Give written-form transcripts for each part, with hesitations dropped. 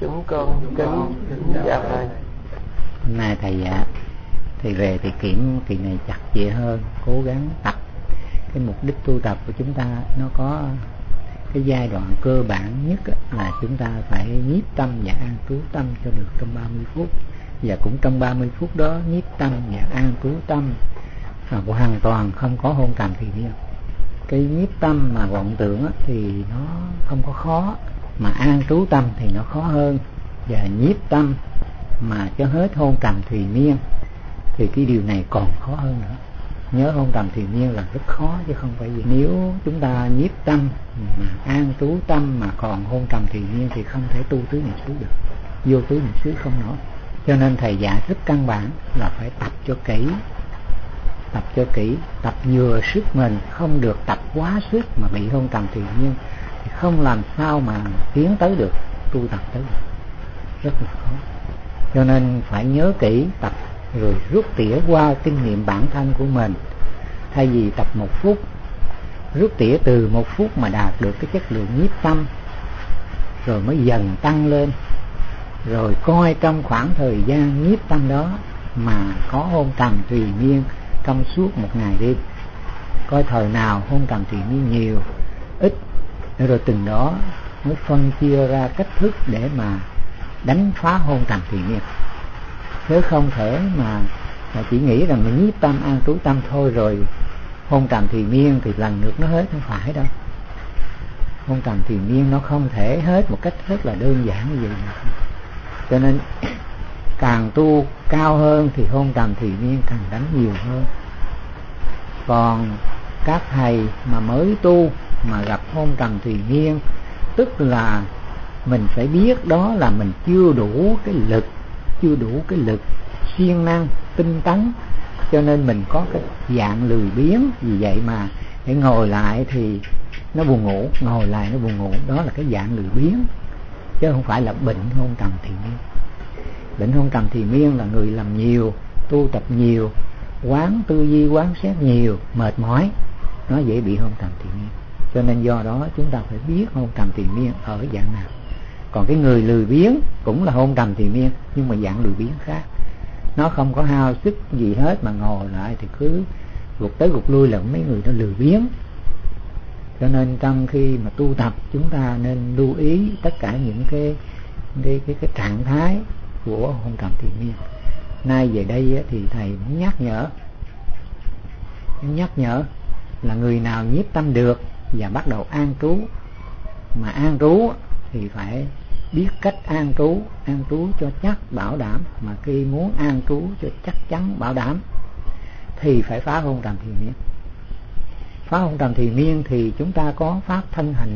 Chúng con kính chào thầy. Hôm nay thầy về thì kiểm kỳ này chặt chẽ hơn, cố gắng tập. Cái mục đích tu tập của chúng ta nó có cái giai đoạn cơ bản nhất là chúng ta phải nhiếp tâm và an trú tâm cho được trong 30 phút. Và cũng trong 30 phút đó nhiếp tâm và an trú tâm hoàn toàn không có hôn trầm thì miên. Cái nhiếp tâm mà vọng tưởng thì nó không có khó, mà an trú tâm thì nó khó hơn. Và nhiếp tâm mà cho hết hôn trầm thùy miên thì cái điều này còn khó hơn nữa. Nhớ hôn trầm thùy miên là rất khó chứ không phải gì. Nếu chúng ta nhiếp tâm mà an trú tâm mà còn hôn trầm thùy miên thì không thể tu tứ niệm xứ được, vô tứ niệm xứ không nổi. Cho nên thầy dạy rất căn bản là phải tập cho kỹ, tập vừa sức mình, không được tập quá sức mà bị hôn trầm thùy miên thì không làm sao mà tiến tới được, tu tập tới được, rất là khó. Cho nên phải nhớ kỹ tập rồi rút tỉa qua kinh nghiệm bản thân của mình. Thay vì tập 1 phút, rút tỉa từ 1 phút mà đạt được cái chất lượng nhiếp tâm, rồi mới dần tăng lên. Rồi coi trong khoảng thời gian nhiếp tâm đó mà có hôn trầm thùy miên trong suốt một ngày đêm, coi thời nào hôn trầm thùy miên nhiều, ít, rồi từng đó mới phân chia ra cách thức để mà đánh phá hôn trầm thùy miên. Chứ không thể mà chỉ nghĩ rằng mình nhiếp tâm an trú tâm thôi rồi hôn trầm thùy miên thì lần lượt nó hết, không phải đâu. Hôn trầm thùy miên nó không thể hết một cách rất là đơn giản như vậy. Cho nên càng tu cao hơn thì hôn trầm thùy miên càng đánh nhiều hơn. Còn các thầy mà mới tu mà gặp hôn trầm thùy miên, tức là mình phải biết đó là mình chưa đủ cái lực siêng năng tinh tấn, cho nên mình có cái dạng lười biếng. Vì vậy mà để ngồi lại thì nó buồn ngủ, đó là cái dạng lười biếng, chứ không phải là bệnh hôn trầm thùy miên. Bệnh hôn trầm thùy miên là người làm nhiều, tu tập nhiều, quán tư duy quán xét nhiều, mệt mỏi, nó dễ bị hôn trầm thùy miên. Cho nên do đó chúng ta phải biết hôn trầm thùy miên ở dạng nào. Còn cái người lười biếng cũng là hôn trầm thùy miên, nhưng mà dạng lười biếng khác, nó không có hao sức gì hết mà ngồi lại thì cứ gục tới gục lui, là mấy người đó lười biếng. Cho nên trong khi mà tu tập chúng ta nên lưu ý tất cả những cái trạng thái của hôn trầm thùy miên. Nay về đây thì thầy muốn nhắc nhở là người nào nhiếp tâm được và bắt đầu an trú, mà an trú thì phải biết cách an trú cho chắc bảo đảm. Mà khi muốn an trú cho chắc chắn bảo đảm thì phải phá hôn trầm thùy miên. Phá hôn trầm thùy miên thì chúng ta có pháp thân hành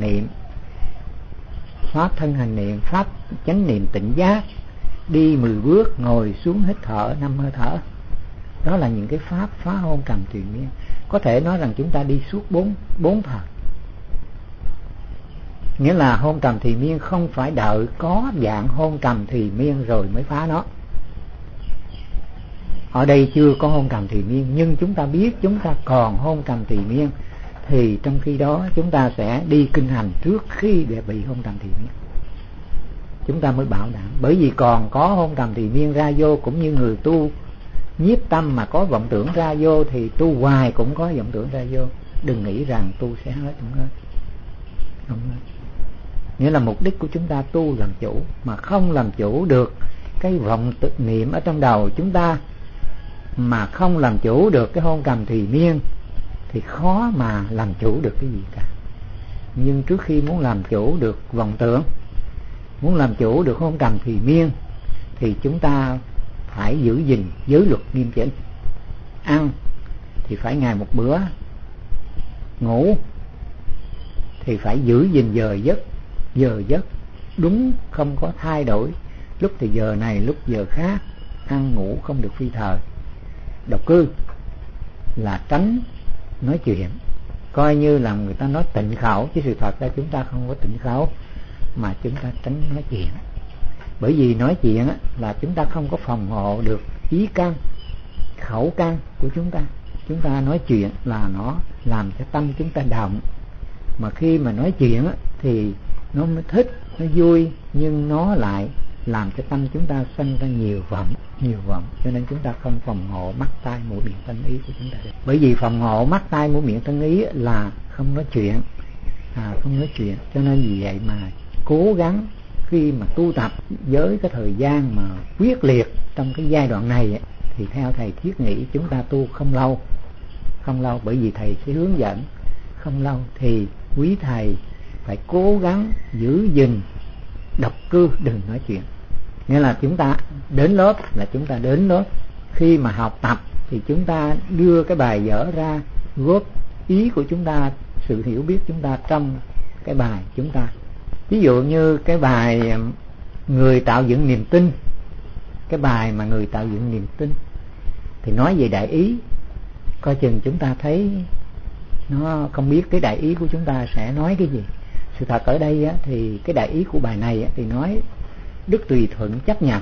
niệm, pháp chánh niệm tỉnh giác, đi 10 bước, ngồi xuống hít thở 5 hơi thở. Đó là những cái pháp phá hôn trầm thùy miên. Có thể nói rằng chúng ta đi suốt 4 thời. Nghĩa là hôn trầm thùy miên không phải đợi có dạng hôn trầm thùy miên rồi mới phá nó. Ở đây chưa có hôn trầm thùy miên, nhưng chúng ta biết chúng ta còn hôn trầm thùy miên, thì trong khi đó chúng ta sẽ đi kinh hành trước khi để bị hôn trầm thùy miên, chúng ta mới bảo đảm. Bởi vì còn có hôn trầm thùy miên ra vô, cũng như người tu nhiếp tâm mà có vọng tưởng ra vô thì tu hoài cũng có vọng tưởng ra vô. Đừng nghĩ rằng tu sẽ hết, không hết. Nghĩa là mục đích của chúng ta tu làm chủ, mà không làm chủ được cái vọng tự niệm ở trong đầu chúng ta, mà không làm chủ được cái hôn trầm thùy miên thì khó mà làm chủ được cái gì cả. Nhưng trước khi muốn làm chủ được vọng tưởng, muốn làm chủ được hôn trầm thùy miên thì chúng ta phải giữ gìn giới luật nghiêm chỉnh. Ăn thì phải ngày một bữa, ngủ thì phải giữ gìn giờ giấc đúng, không có thay đổi. Lúc thì giờ này, lúc giờ khác. Ăn ngủ không được phi thời. Độc cư là tránh nói chuyện, coi như là người ta nói tịnh khẩu, chứ sự thật ra chúng ta không có tịnh khẩu, mà chúng ta tránh nói chuyện. Bởi vì nói chuyện là chúng ta không có phòng hộ được ý căn, khẩu căn của chúng ta. Chúng ta nói chuyện là nó làm cho tâm chúng ta động. Mà khi mà nói chuyện thì nó mới thích, nó vui, nhưng nó lại làm cho tâm chúng ta sanh ra nhiều vọng, cho nên chúng ta không phòng ngộ mắt tai mũi miệng thân ý của chúng ta được. Bởi vì phòng ngộ mắt tai mũi miệng thân ý là không nói chuyện, cho nên vì vậy mà cố gắng khi mà tu tập với cái thời gian mà quyết liệt trong cái giai đoạn này thì theo thầy thiết nghĩ chúng ta tu không lâu, bởi vì thầy sẽ hướng dẫn không lâu, thì quý thầy phải cố gắng giữ gìn độc cư, đừng nói chuyện. Nghĩa là chúng ta đến lớp là chúng ta đến lớp, khi mà học tập thì chúng ta đưa cái bài vở ra, góp ý của chúng ta, sự hiểu biết chúng ta trong cái bài chúng ta. Ví dụ như cái bài người tạo dựng niềm tin, cái bài mà người tạo dựng niềm tin thì nói về đại ý, coi chừng chúng ta thấy nó không biết cái đại ý của chúng ta sẽ nói cái gì. Sự thật ở đây thì cái đại ý của bài này thì nói đức tùy thuận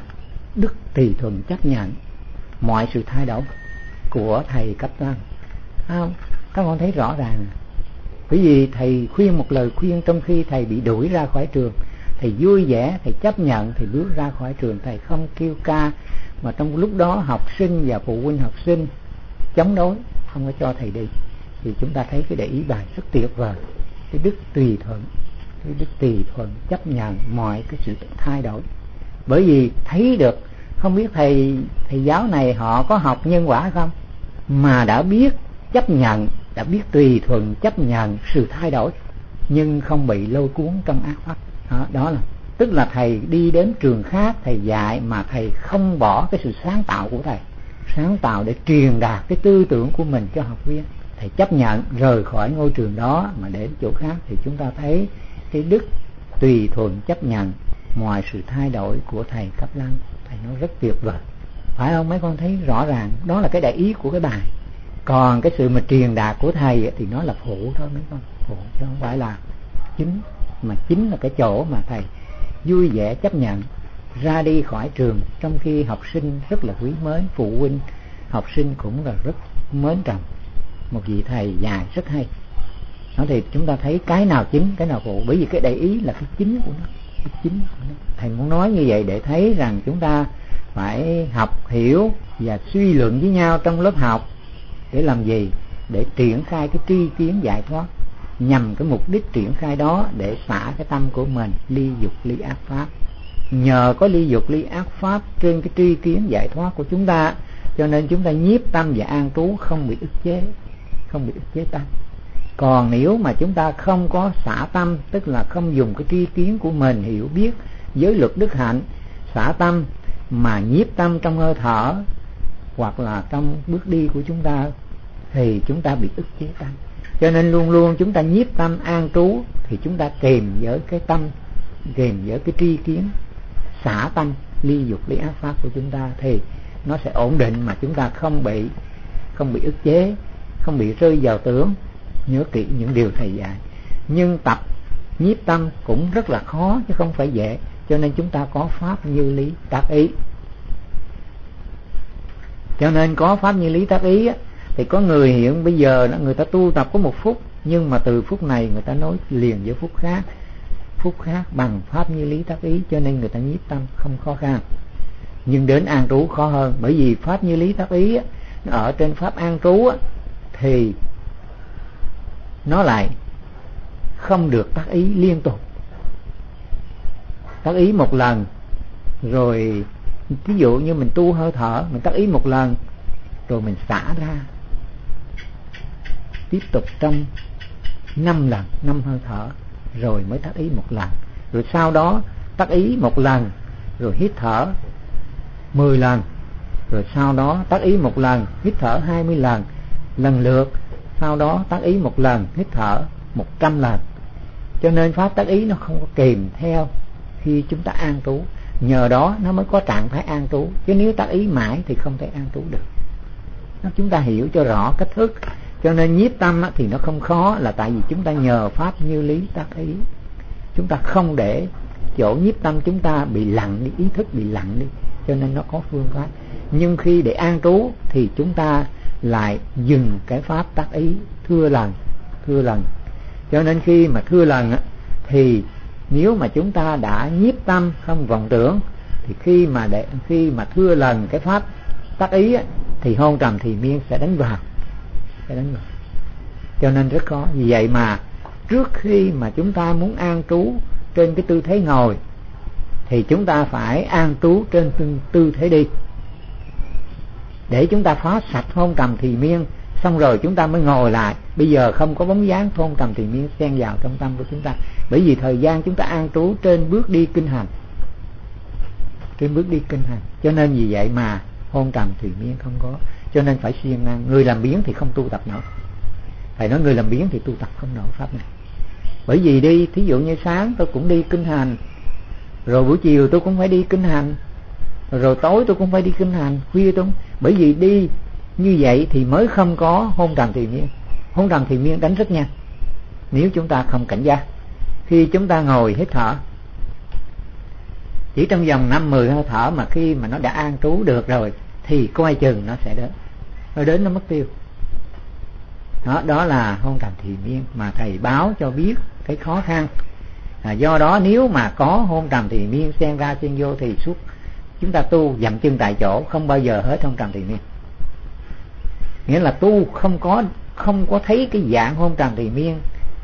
chấp nhận mọi sự thay đổi của thầy Cấp Tăng. Không, các con thấy rõ ràng. Bởi vì thầy khuyên một lời khuyên trong khi thầy bị đuổi ra khỏi trường, thầy vui vẻ, thầy chấp nhận, thầy bước ra khỏi trường, thầy không kêu ca, mà trong lúc đó học sinh và phụ huynh học sinh chống đối, không có cho thầy đi. Thì chúng ta thấy cái để ý bài rất tuyệt vời, cái đức tùy thuận chấp nhận mọi cái sự thay đổi. Bởi vì thấy được, không biết thầy giáo này họ có học nhân quả không, mà đã biết chấp nhận, đã biết tùy thuận chấp nhận sự thay đổi, nhưng không bị lôi cuốn trong ác pháp. Đó là tức là thầy đi đến trường khác thầy dạy, mà thầy không bỏ cái sự sáng tạo của thầy, sáng tạo để truyền đạt cái tư tưởng của mình cho học viên. Thầy chấp nhận rời khỏi ngôi trường đó mà đến chỗ khác, thì chúng ta thấy cái đức tùy thuận chấp nhận mọi sự thay đổi của thầy Cấp Lăng. Thầy nói rất tuyệt vời, phải không mấy con? Thấy rõ ràng đó là cái đại ý của cái bài. Còn cái sự mà truyền đạt của thầy thì nó là phụ thôi mấy con, phụ chứ không phải là chính. Mà chính là cái chỗ mà thầy vui vẻ chấp nhận ra đi khỏi trường, trong khi học sinh rất là quý mến, phụ huynh học sinh cũng là rất mến trọng một vị thầy dạy rất hay. Đó thì chúng ta thấy cái nào chính, cái nào phụ, bởi vì cái đại ý là cái chính của nó, Thầy muốn nói như vậy để thấy rằng chúng ta phải học hiểu và suy luận với nhau trong lớp học. Để làm gì? Để triển khai cái tri kiến giải thoát, nhằm cái mục đích triển khai đó để xả cái tâm của mình ly dục ly ác pháp. Nhờ có ly dục ly ác pháp trên cái tri kiến giải thoát của chúng ta, cho nên chúng ta nhiếp tâm và an trú không bị ức chế tâm. Còn nếu mà chúng ta không có xả tâm, tức là không dùng cái tri kiến của mình hiểu biết giới luật đức hạnh xả tâm, mà nhiếp tâm trong hơi thở hoặc là trong bước đi của chúng ta, thì chúng ta bị ức chế tâm. Cho nên luôn luôn chúng ta nhiếp tâm an trú, thì chúng ta kèm với cái tâm, kèm với cái tri kiến xả tâm ly dục ly ác pháp của chúng ta, thì nó sẽ ổn định, mà chúng ta không bị ức chế, không bị rơi vào tưởng. Nhớ kỹ những điều thầy dạy. Nhưng tập nhiếp tâm cũng rất là khó chứ không phải dễ, cho nên chúng ta có pháp như lý tác ý. Cho nên có pháp như lý tác ý thì có người hiện bây giờ người ta tu tập có 1 phút, nhưng mà từ phút này người ta nối liền với phút khác bằng pháp như lý tác ý, cho nên người ta nhiếp tâm không khó khăn. Nhưng đến an trú khó hơn, bởi vì pháp như lý tác ý ở trên pháp an trú thì nó lại không được tác ý liên tục. Tác ý một lần rồi, ví dụ như mình tu hơi thở, mình tác ý một lần rồi mình xả ra, tiếp tục trong 5 lần, 5 hơi thở rồi mới tác ý một lần. Rồi sau đó tác ý một lần rồi hít thở 10 lần, rồi sau đó tác ý một lần hít thở 20 lần lần lượt, sau đó tác ý một lần hít thở 100 lần. Cho nên pháp tác ý nó không có kèm theo khi chúng ta an trú, nhờ đó nó mới có trạng thái an trú. Chứ nếu tác ý mãi thì không thể an trú được. Chúng ta hiểu cho rõ cách thức. Cho nên nhiếp tâm thì nó không khó, là tại vì chúng ta nhờ pháp như lý tác ý. Chúng ta không để chỗ nhiếp tâm chúng ta bị lặng đi, ý thức bị lặng đi, cho nên nó có phương pháp. Nhưng khi để an trú thì chúng ta lại dừng cái pháp tác ý thưa lần. Cho nên khi mà thưa lần thì Nếu mà chúng ta đã nhiếp tâm không vọng tưởng, thì khi mà thưa lần cái pháp tác ý thì hôn trầm thì miên sẽ đánh vào. Cho nên rất khó. Vì vậy mà trước khi mà chúng ta muốn an trú trên cái tư thế ngồi thì chúng ta phải an trú trên tư thế đi, để chúng ta phá sạch hôn trầm thì miên, xong rồi chúng ta mới ngồi lại. Bây giờ không có bóng dáng hôn trầm thì miên xen vào trong tâm của chúng ta, bởi vì thời gian chúng ta an trú trên bước đi kinh hành, cho nên vì vậy mà hôn trầm thì miên không có. Cho nên phải siêng năng. Người làm biếng thì không tu tập nổi. Thầy nói người làm biếng thì tu tập không nổi pháp này. Bởi vì đi, thí dụ như sáng tôi cũng đi kinh hành, rồi buổi chiều tôi cũng phải đi kinh hành, rồi tối tôi cũng phải đi kinh hành, khuya tôi cũng... Bởi vì đi như vậy thì mới không có hôn trầm thì miên. Hôn trầm thì miên đánh rất nhanh nếu chúng ta không cảnh giác. Khi chúng ta ngồi hít thở, chỉ trong vòng 5-10 hơi thở mà khi mà nó đã an trú được rồi thì coi chừng nó sẽ đến. Nó đến nó mất tiêu. Đó là hôn trầm thì miên mà thầy báo cho biết cái khó khăn. Do đó nếu mà có hôn trầm thì miên xen ra xen vô thì suốt chúng ta tu dậm chân tại chỗ, không bao giờ hết hôn trầm thì miên. Nghĩa là tu không có thấy cái dạng hôn trầm thì miên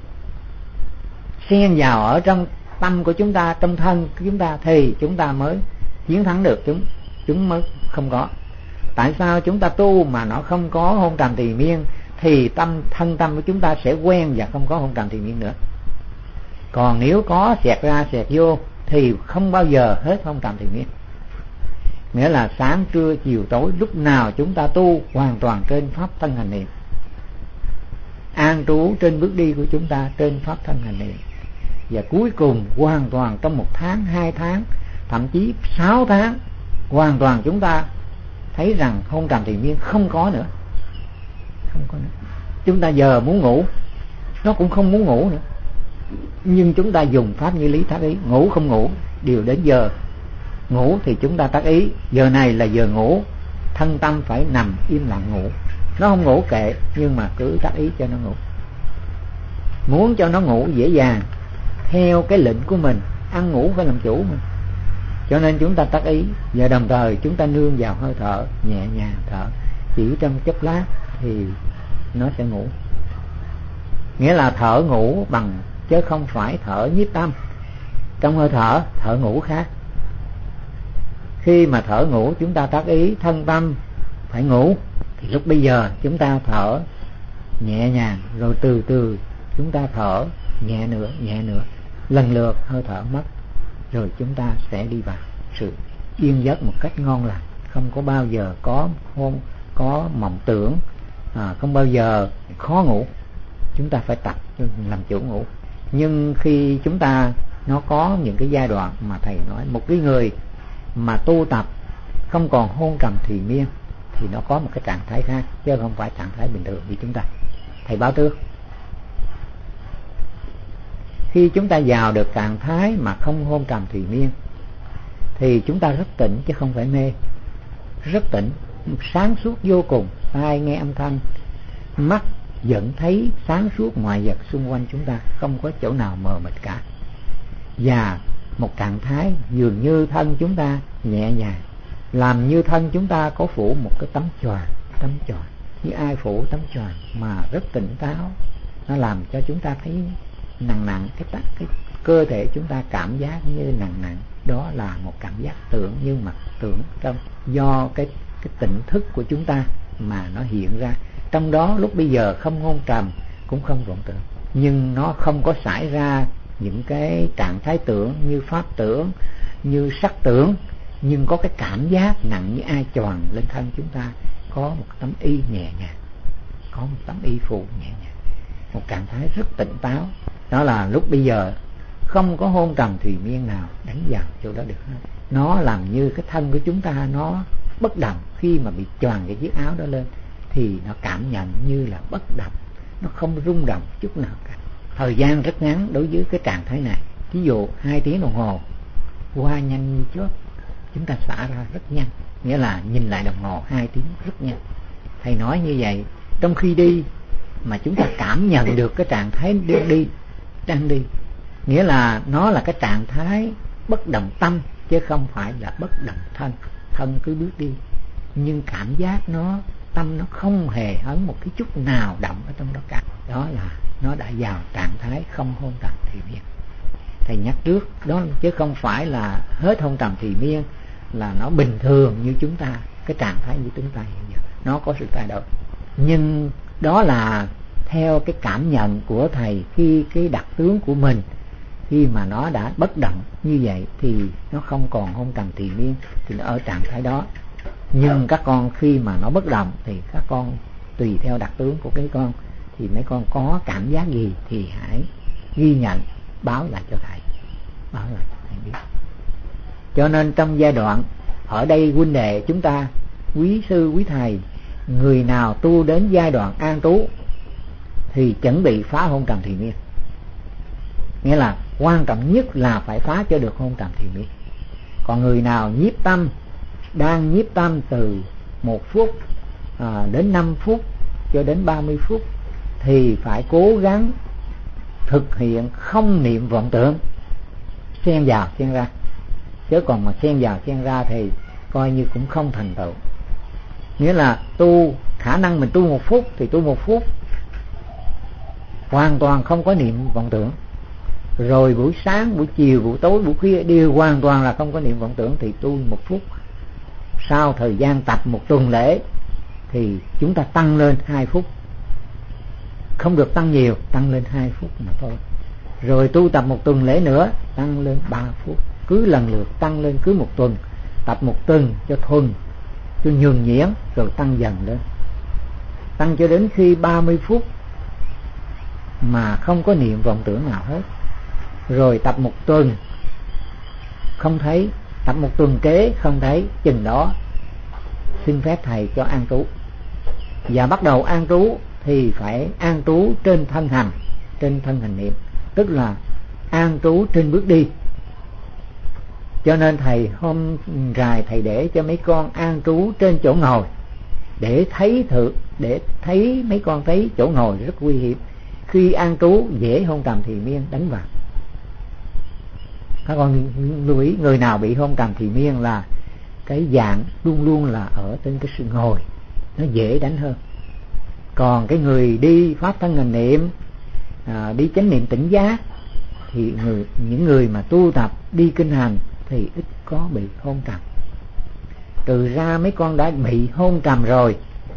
xen vào ở trong tâm của chúng ta, trong thân của chúng ta, thì chúng ta mới chiến thắng được chúng mới không có. Tại sao chúng ta tu mà nó không có hôn trầm thì miên? Thì thân tâm của chúng ta sẽ quen và không có hôn trầm thì miên nữa. Còn nếu có xẹt ra xẹt vô thì không bao giờ hết hôn trầm thì miên. Nghĩa là sáng trưa chiều tối lúc nào chúng ta tu hoàn toàn trên pháp thân hành niệm, an trú trên bước đi của chúng ta trên pháp thân hành niệm. Và cuối cùng hoàn toàn trong 1 tháng, 2 tháng, thậm chí 6 tháng, hoàn toàn chúng ta thấy rằng hôn trầm thì miên không có nữa. Chúng ta giờ muốn ngủ nó cũng không muốn ngủ nữa, nhưng chúng ta dùng pháp như lý tác ý, ngủ không ngủ đều đến giờ ngủ thì chúng ta tác ý giờ này là giờ ngủ, thân tâm phải nằm im lặng ngủ. Nó không ngủ kệ, nhưng mà cứ tác ý cho nó ngủ. Muốn cho nó ngủ dễ dàng theo cái lệnh của mình, ăn ngủ phải làm chủ mình, cho nên chúng ta tác ý. Và đồng thời chúng ta nương vào hơi thở, nhẹ nhàng thở, chỉ trong chốc lát thì nó sẽ ngủ. Nghĩa là thở ngủ bằng, chứ không phải thở nhiếp tâm. Trong hơi thở, thở ngủ khác. Khi mà thở ngủ chúng ta tác ý thân tâm phải ngủ, thì lúc bây giờ chúng ta thở nhẹ nhàng, rồi từ từ chúng ta thở nhẹ nữa, lần lượt hơi thở mất, rồi chúng ta sẽ đi vào sự yên giấc một cách ngon lành, không có bao giờ có mộng tưởng, không bao giờ khó ngủ. Chúng ta phải tập làm chủ ngủ. Nhưng khi chúng ta nó có những cái giai đoạn mà thầy nói, một cái người mà tu tập không còn hôn trầm thì miên thì nó có một cái trạng thái khác, chứ không phải trạng thái bình thường như chúng ta. Thầy báo trước, khi chúng ta vào được trạng thái mà không hôn trầm thì miên thì chúng ta rất tỉnh chứ không phải mê. Rất tỉnh, sáng suốt vô cùng, tai nghe âm thanh, mắt vẫn thấy sáng suốt ngoại vật xung quanh chúng ta, không có chỗ nào mờ mịt cả. Và một trạng thái dường như thân chúng ta nhẹ nhàng, làm như thân chúng ta có phủ một cái tấm choàng, như ai phủ tấm choàng mà rất tỉnh táo. Nó làm cho chúng ta thấy nặng, cái cơ thể chúng ta cảm giác như nặng. Đó là một cảm giác tưởng, nhưng mà tưởng trong do cái tỉnh thức của chúng ta mà nó hiện ra. Trong đó lúc bây giờ không hôn trầm cũng không vọng tưởng, nhưng nó không có xảy ra những cái trạng thái tưởng như pháp tưởng, như sắc tưởng, nhưng có cái cảm giác nặng như ai choàng lên thân chúng ta, có một tấm y nhẹ nhàng, có một tấm y phù nhẹ nhàng, một trạng thái rất tỉnh táo. Đó là lúc bây giờ không có hôn trầm thùy miên nào đánh vào chỗ đó được hết. Nó làm như cái thân của chúng ta nó bất động. Khi mà bị choàng cái chiếc áo đó lên thì nó cảm nhận như là bất động, nó không rung động chút nào cả. Thời gian rất ngắn đối với cái trạng thái này. Ví dụ 2 tiếng đồng hồ qua nhanh như chớp, chúng ta xả ra rất nhanh. Nghĩa là nhìn lại đồng hồ 2 tiếng rất nhanh. Thầy nói như vậy, trong khi đi mà chúng ta cảm nhận được cái trạng thái đang đi, Nghĩa là nó là cái trạng thái bất động tâm, chứ không phải là bất động thân. Thân cứ bước đi, nhưng cảm giác nó, tâm nó không hề ấn một cái chút nào động ở trong đó cả. Đó là nó đã vào trạng thái không hôn trầm thì miên. Thầy nhắc trước đó, chứ không phải là hết hôn trầm thì miên là nó bình thường như chúng ta, cái trạng thái như chúng ta hiện giờ. Nó có sự thay đổi, nhưng đó là theo cái cảm nhận của thầy. Khi cái đặc tướng của mình, khi mà nó đã bất động như vậy thì nó không còn hôn trầm thì miên, thì nó ở trạng thái đó. Nhưng các con khi mà nó bất động thì các con tùy theo đặc tướng của cái con, thì mấy con có cảm giác gì thì hãy ghi nhận, báo lại cho thầy, báo lại cho thầy biết. Cho nên trong giai đoạn ở đây, huynh đệ chúng ta, quý sư quý thầy, người nào tu đến giai đoạn an trú thì chuẩn bị phá hôn trầm thì miên. Nghĩa là quan trọng nhất là phải phá cho được hôn trầm thì miên. Còn người nào nhiếp tâm, đang nhiếp tâm từ 1 phút đến 5 phút cho đến 30 phút thì phải cố gắng thực hiện không niệm vọng tưởng, xen vào xen ra. Chứ còn mà xen vào xen ra thì coi như cũng không thành tựu. Nghĩa là tu, khả năng mình tu 1 phút thì tu 1 phút hoàn toàn không có niệm vọng tưởng. Rồi buổi sáng, buổi chiều, buổi tối, buổi khuya đều hoàn toàn là không có niệm vọng tưởng thì tu 1 phút. Sau thời gian tập 1 tuần lễ thì chúng ta tăng lên 2 phút. Không được tăng nhiều, tăng lên 2 phút mà thôi. Rồi tu tập 1 tuần lễ nữa, tăng lên 3 phút. Cứ lần lượt tăng lên, cứ 1 tuần. Tập 1 tuần cho thuần, cho nhuần nhuyễn, rồi tăng dần lên. Tăng cho đến khi 30 phút mà không có niệm vọng tưởng nào hết. Rồi tập 1 tuần không thấy, tập 1 tuần kế không thấy, chừng đó xin phép thầy cho an trú. Và bắt đầu an trú thì phải an trú trên thân hành, trên thân hành niệm, tức là an trú trên bước đi. Cho nên thầy hôm rày thầy để cho mấy con an trú trên chỗ ngồi, để thấy mấy con thấy chỗ ngồi rất nguy hiểm. Khi an trú dễ hôn trầm thì miên đánh vào. Các con lưu ý, người nào bị hôn trầm thì miên là cái dạng luôn luôn là ở trên cái sự ngồi, nó dễ đánh hơn. Còn cái người đi pháp thân hành niệm, đi chánh niệm tỉnh giác thì những người mà tu tập đi kinh hành thì ít có bị hôn trầm. Trừ ra mấy con đã bị hôn trầm rồi,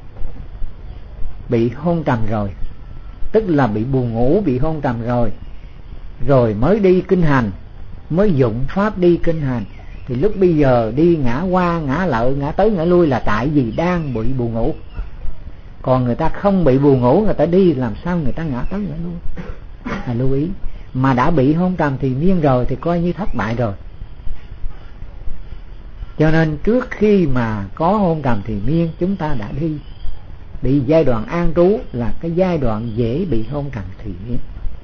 tức là bị buồn ngủ, bị hôn trầm rồi mới đi kinh hành, mới dụng pháp đi kinh hành, thì lúc bây giờ đi ngã qua ngã lợi, ngã tới ngã lui là tại vì đang bị buồn ngủ. Còn người ta không bị buồn ngủ, người ta đi làm sao người ta ngã tới ngã lui. Lưu ý, mà đã bị hôn trầm thì miên rồi thì coi như thất bại rồi. Cho nên trước khi mà có hôn trầm thì miên, chúng ta đã đi giai đoạn an trú là cái giai đoạn dễ bị hôn trầm thì miên.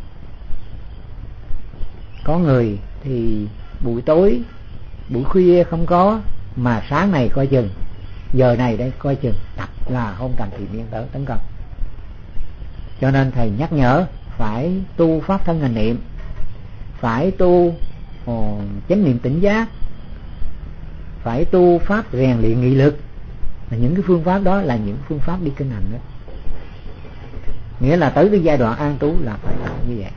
Có người thì buổi tối, buổi khuya không có, mà sáng này coi chừng, giờ này đây coi chừng tập là hôn trầm thì miên tới tấn công. Cho nên thầy nhắc nhở phải tu pháp thân hành niệm, phải tu chánh niệm tỉnh giác, phải tu pháp rèn luyện nghị lực. Những cái phương pháp đó là những phương pháp đi kinh hành đó. Nghĩa là tới cái giai đoạn an trú là phải làm như vậy.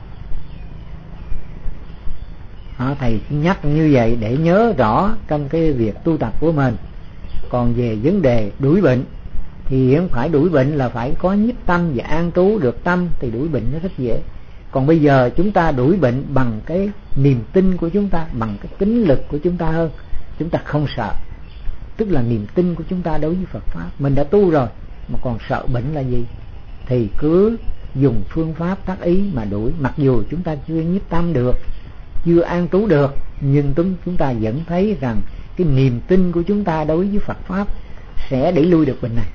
Thầy nhắc như vậy để nhớ rõ trong cái việc tu tập của mình. Còn về vấn đề đuổi bệnh thì không phải đuổi bệnh là phải có nhiếp tâm và an trú được tâm, thì đuổi bệnh nó rất dễ. Còn bây giờ chúng ta đuổi bệnh bằng cái niềm tin của chúng ta, bằng cái tín lực của chúng ta hơn. Chúng ta không sợ, tức là niềm tin của chúng ta đối với Phật pháp. Mình đã tu rồi mà còn sợ bệnh là gì? Thì cứ dùng phương pháp tác ý mà đuổi. Mặc dù chúng ta chưa nhiếp tâm được, chưa an trú được, nhưng chúng ta vẫn thấy rằng cái niềm tin của chúng ta đối với Phật pháp sẽ đẩy lui được bệnh này,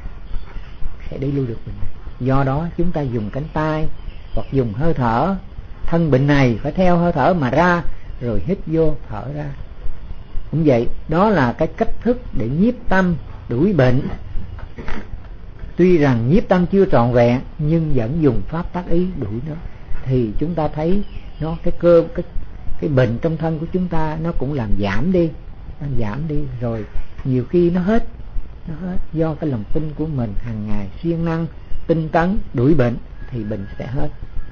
Do đó chúng ta dùng cánh tay hoặc dùng hơi thở. Thân bệnh này phải theo hơi thở mà ra, rồi hít vô thở ra. Cũng vậy, đó là cái cách thức để nhiếp tâm đuổi bệnh. Tuy rằng nhiếp tâm chưa trọn vẹn, nhưng vẫn dùng pháp tác ý đuổi nó, thì chúng ta thấy nó cái cái bệnh trong thân của chúng ta nó cũng làm giảm đi, rồi nhiều khi nó hết do cái lòng tin của mình hàng ngày siêng năng tinh tấn đuổi bệnh thì bệnh sẽ hết.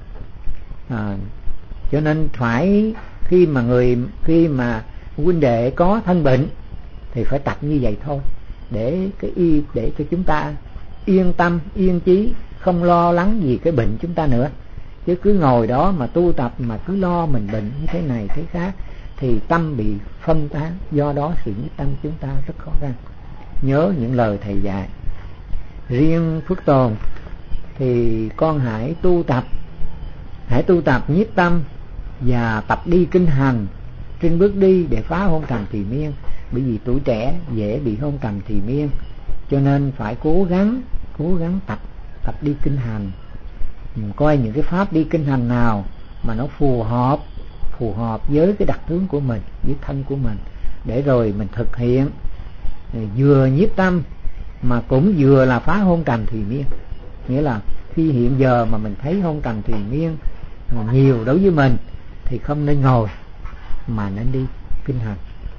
Cho nên phải khi mà huynh đệ có thân bệnh thì phải tập như vậy thôi, để cho chúng ta yên tâm yên chí, không lo lắng gì cái bệnh chúng ta nữa. Chứ cứ ngồi đó mà tu tập mà cứ lo mình bệnh như thế này thế khác thì tâm bị phân tán, do đó sự nhiếp tâm chúng ta rất khó khăn. Nhớ những lời thầy dạy. Riêng Phước Tồn thì con hãy tu tập nhiếp tâm và tập đi kinh hành trên bước đi để phá hôn trầm trì miên. Bởi vì tuổi trẻ dễ bị hôn trầm trì miên, cho nên phải cố gắng tập đi kinh hành. Mình coi những cái pháp đi kinh hành nào mà nó phù hợp với cái đặc tướng của mình, với thân của mình, để rồi mình thực hiện, vừa nhiếp tâm mà cũng vừa là phá hôn trầm trì miên. Nghĩa là khi hiện giờ mà mình thấy hôn trầm trì miên nhiều đối với mình thì không nên ngồi mà nên đi kinh hành.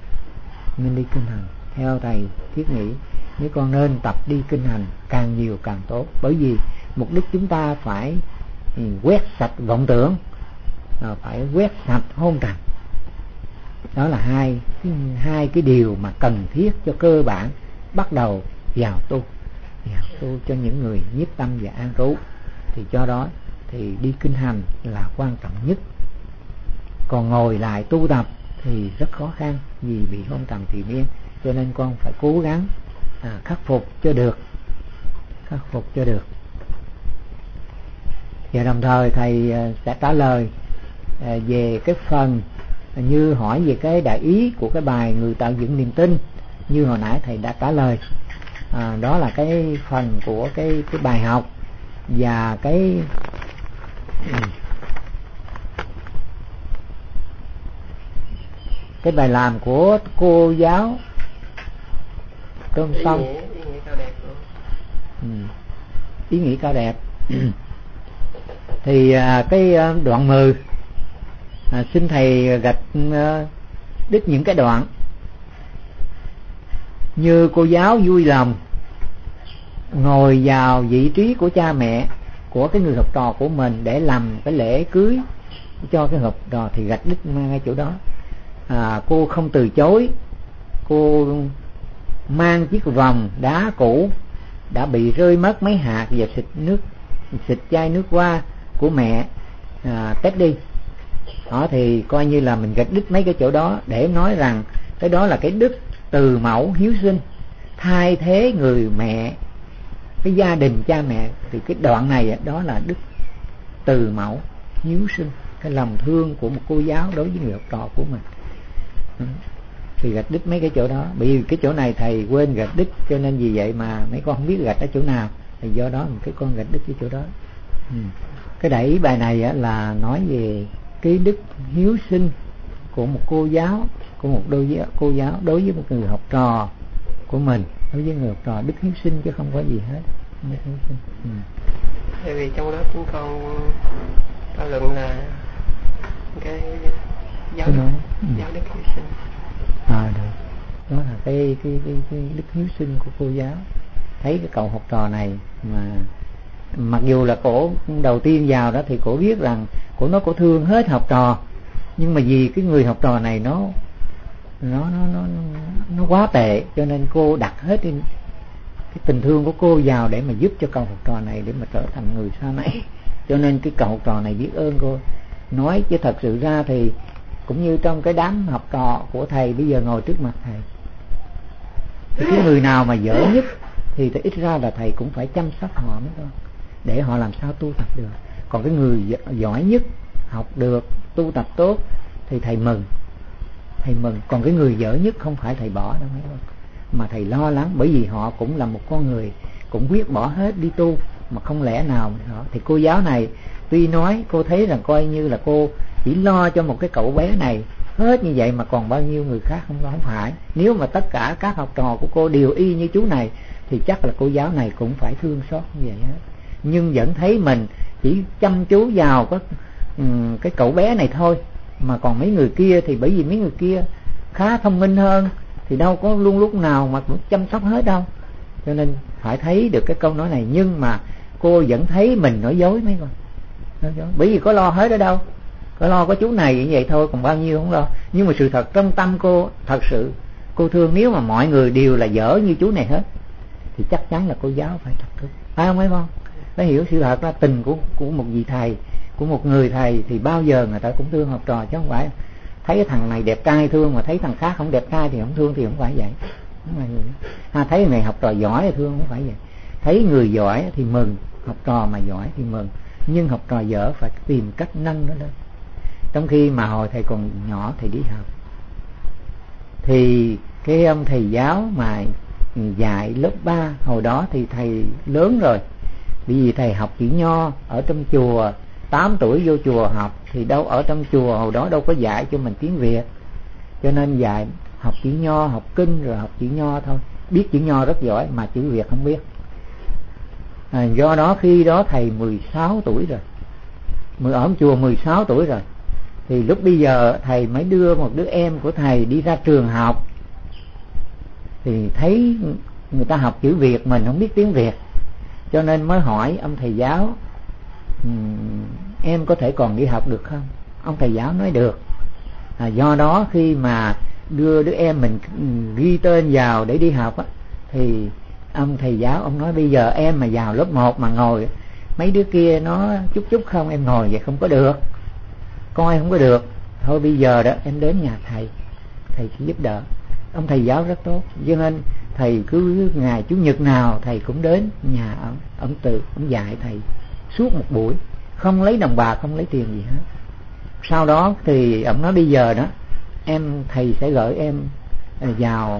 Theo thầy thiết nghĩ, nếu con nên tập đi kinh hành càng nhiều càng tốt. Bởi vì mục đích chúng ta phải quét sạch vọng tưởng, phải quét sạch hôn trầm. Đó là hai cái điều mà cần thiết cho cơ bản bắt đầu vào tu cho những người nhiếp tâm và an trú. Thì cho đó thì đi kinh hành là quan trọng nhất. Còn ngồi lại tu tập thì rất khó khăn vì bị hôn trầm trì miên. Cho nên con phải cố gắng khắc phục cho được. Và đồng thời thầy sẽ trả lời về cái phần như hỏi về cái đại ý của cái bài Người tạo dựng niềm tin, như hồi nãy thầy đã trả lời. Đó là cái phần của cái bài học và cái bài làm của cô giáo Trôn Sông. Ý nghĩa cao đẹp. Thì cái đoạn 10 xin thầy gạch đích những cái đoạn như cô giáo vui lòng ngồi vào vị trí của cha mẹ của cái người học trò của mình để làm cái lễ cưới cho cái học trò, thì gạch đích ngay chỗ đó. Cô không từ chối. Cô mang chiếc vòng đá cũ đã bị rơi mất mấy hạt và xịt chai nước hoa của mẹ tét đi. Đó thì coi như là mình gạch đích mấy cái chỗ đó để nói rằng cái đó là cái đức từ mẫu hiếu sinh thay thế người mẹ, cái gia đình cha mẹ. Thì cái đoạn này đó là đức từ mẫu hiếu sinh, cái lòng thương của một cô giáo đối với người học trò của mình. Thì gạch đích mấy cái chỗ đó. Bởi vì cái chỗ này thầy quên gạch đích, cho nên vì vậy mà mấy con không biết gạch ở chỗ nào, thì do đó cái con gạch đích cái chỗ đó. Cái đẩy bài này là nói về cái đức hiếu sinh của một cô giáo, của một cô giáo đối với một người học trò của mình. Đối với người học trò đức hiếu sinh chứ không có gì hết. Đức hiếu sinh. Tại vì trong đó chúng con thảo luận là cái giáo đức hiếu sinh. Được. Đó là cái đức hiếu sinh của cô giáo. Thấy cái cậu học trò này mà mặc dù là cổ đầu tiên vào đó thì cổ biết rằng cổ thương hết học trò, nhưng mà vì cái người học trò này nó quá tệ, cho nên cô đặt hết cái tình thương của cô vào để mà giúp cho cậu học trò này để mà trở thành người sau này. Cho nên cái cậu học trò này biết ơn cô. Nói chứ thật sự ra thì cũng như trong cái đám học trò của thầy bây giờ ngồi trước mặt thầy, thì cái người nào mà dở nhất thì ít ra là thầy cũng phải chăm sóc họ mới thôi, để họ làm sao tu tập được. Còn cái người giỏi nhất, học được, tu tập tốt thì thầy mừng. Còn cái người dở nhất không phải thầy bỏ đâu mấy đâu, mà thầy lo lắng, bởi vì họ cũng là một con người cũng quyết bỏ hết đi tu, mà không lẽ nào đó. Thì cô giáo này tuy nói cô thấy rằng coi như là cô chỉ lo cho một cái cậu bé này hết như vậy, mà còn bao nhiêu người khác không phải. Nếu mà tất cả các học trò của cô đều y như chú này thì chắc là cô giáo này cũng phải thương xót như vậy hết. Nhưng vẫn thấy mình chỉ chăm chú vào cái cậu bé này thôi, Mà còn mấy người kia thì bởi vì mấy người kia khá thông minh hơn, thì đâu có luôn lúc nào mà cũng chăm sóc hết đâu. Cho nên phải thấy được cái câu nói này. Nhưng mà cô vẫn thấy mình nói dối mấy con, nói dối. Bởi vì có lo hết ở đâu, có lo có chú này như vậy thôi, còn bao nhiêu không lo. Nhưng mà sự thật trong tâm cô, thật sự cô thương. Nếu mà mọi người đều là dở như chú này hết thì chắc chắn là cô giáo phải thật thức, phải không mấy con? Phải hiểu sự thật là tình của một vị thầy, của một người thầy thì bao giờ người ta cũng thương học trò, chứ không phải thấy cái thằng này đẹp trai thương, mà thấy thằng khác không đẹp trai thì không thương, thì không phải vậy. Thấy người này học trò giỏi thì thương, không phải vậy. Thấy người giỏi thì mừng, học trò mà giỏi thì mừng, nhưng học trò dở phải tìm cách nâng nó lên. Trong khi mà hồi thầy còn nhỏ thầy đi học thì cái ông thầy giáo mà dạy lớp 3 hồi đó thì thầy lớn rồi, bởi vì thầy học chữ nho ở trong chùa, 8 tuổi vô chùa học, thì đâu ở trong chùa hồi đó đâu có dạy cho mình tiếng Việt, cho nên dạy học chữ nho, học kinh rồi học chữ nho thôi. Biết chữ nho rất giỏi mà chữ Việt không biết. Do đó khi đó thầy 16 tuổi rồi, ở chùa 16 tuổi rồi, thì lúc bây giờ thầy mới đưa một đứa em của thầy đi ra trường học, thì thấy người ta học chữ Việt, mình không biết tiếng Việt, cho nên mới hỏi ông thầy giáo, em có thể còn đi học được không? Ông thầy giáo nói được. Do đó khi mà đưa đứa em mình ghi tên vào để đi học á, thì ông thầy giáo ông nói bây giờ em mà vào lớp 1 mà ngồi mấy đứa kia nó chút không, em ngồi vậy không có được, coi không có được. Thôi bây giờ đó em đến nhà thầy sẽ giúp đỡ. Ông thầy giáo rất tốt, cho nên thầy cứ ngày chủ nhật nào thầy cũng đến nhà ông ông dạy thầy suốt một buổi, không lấy đồng bạc, không lấy tiền gì hết. Sau đó thì ông nói bây giờ đó thầy sẽ gửi em vào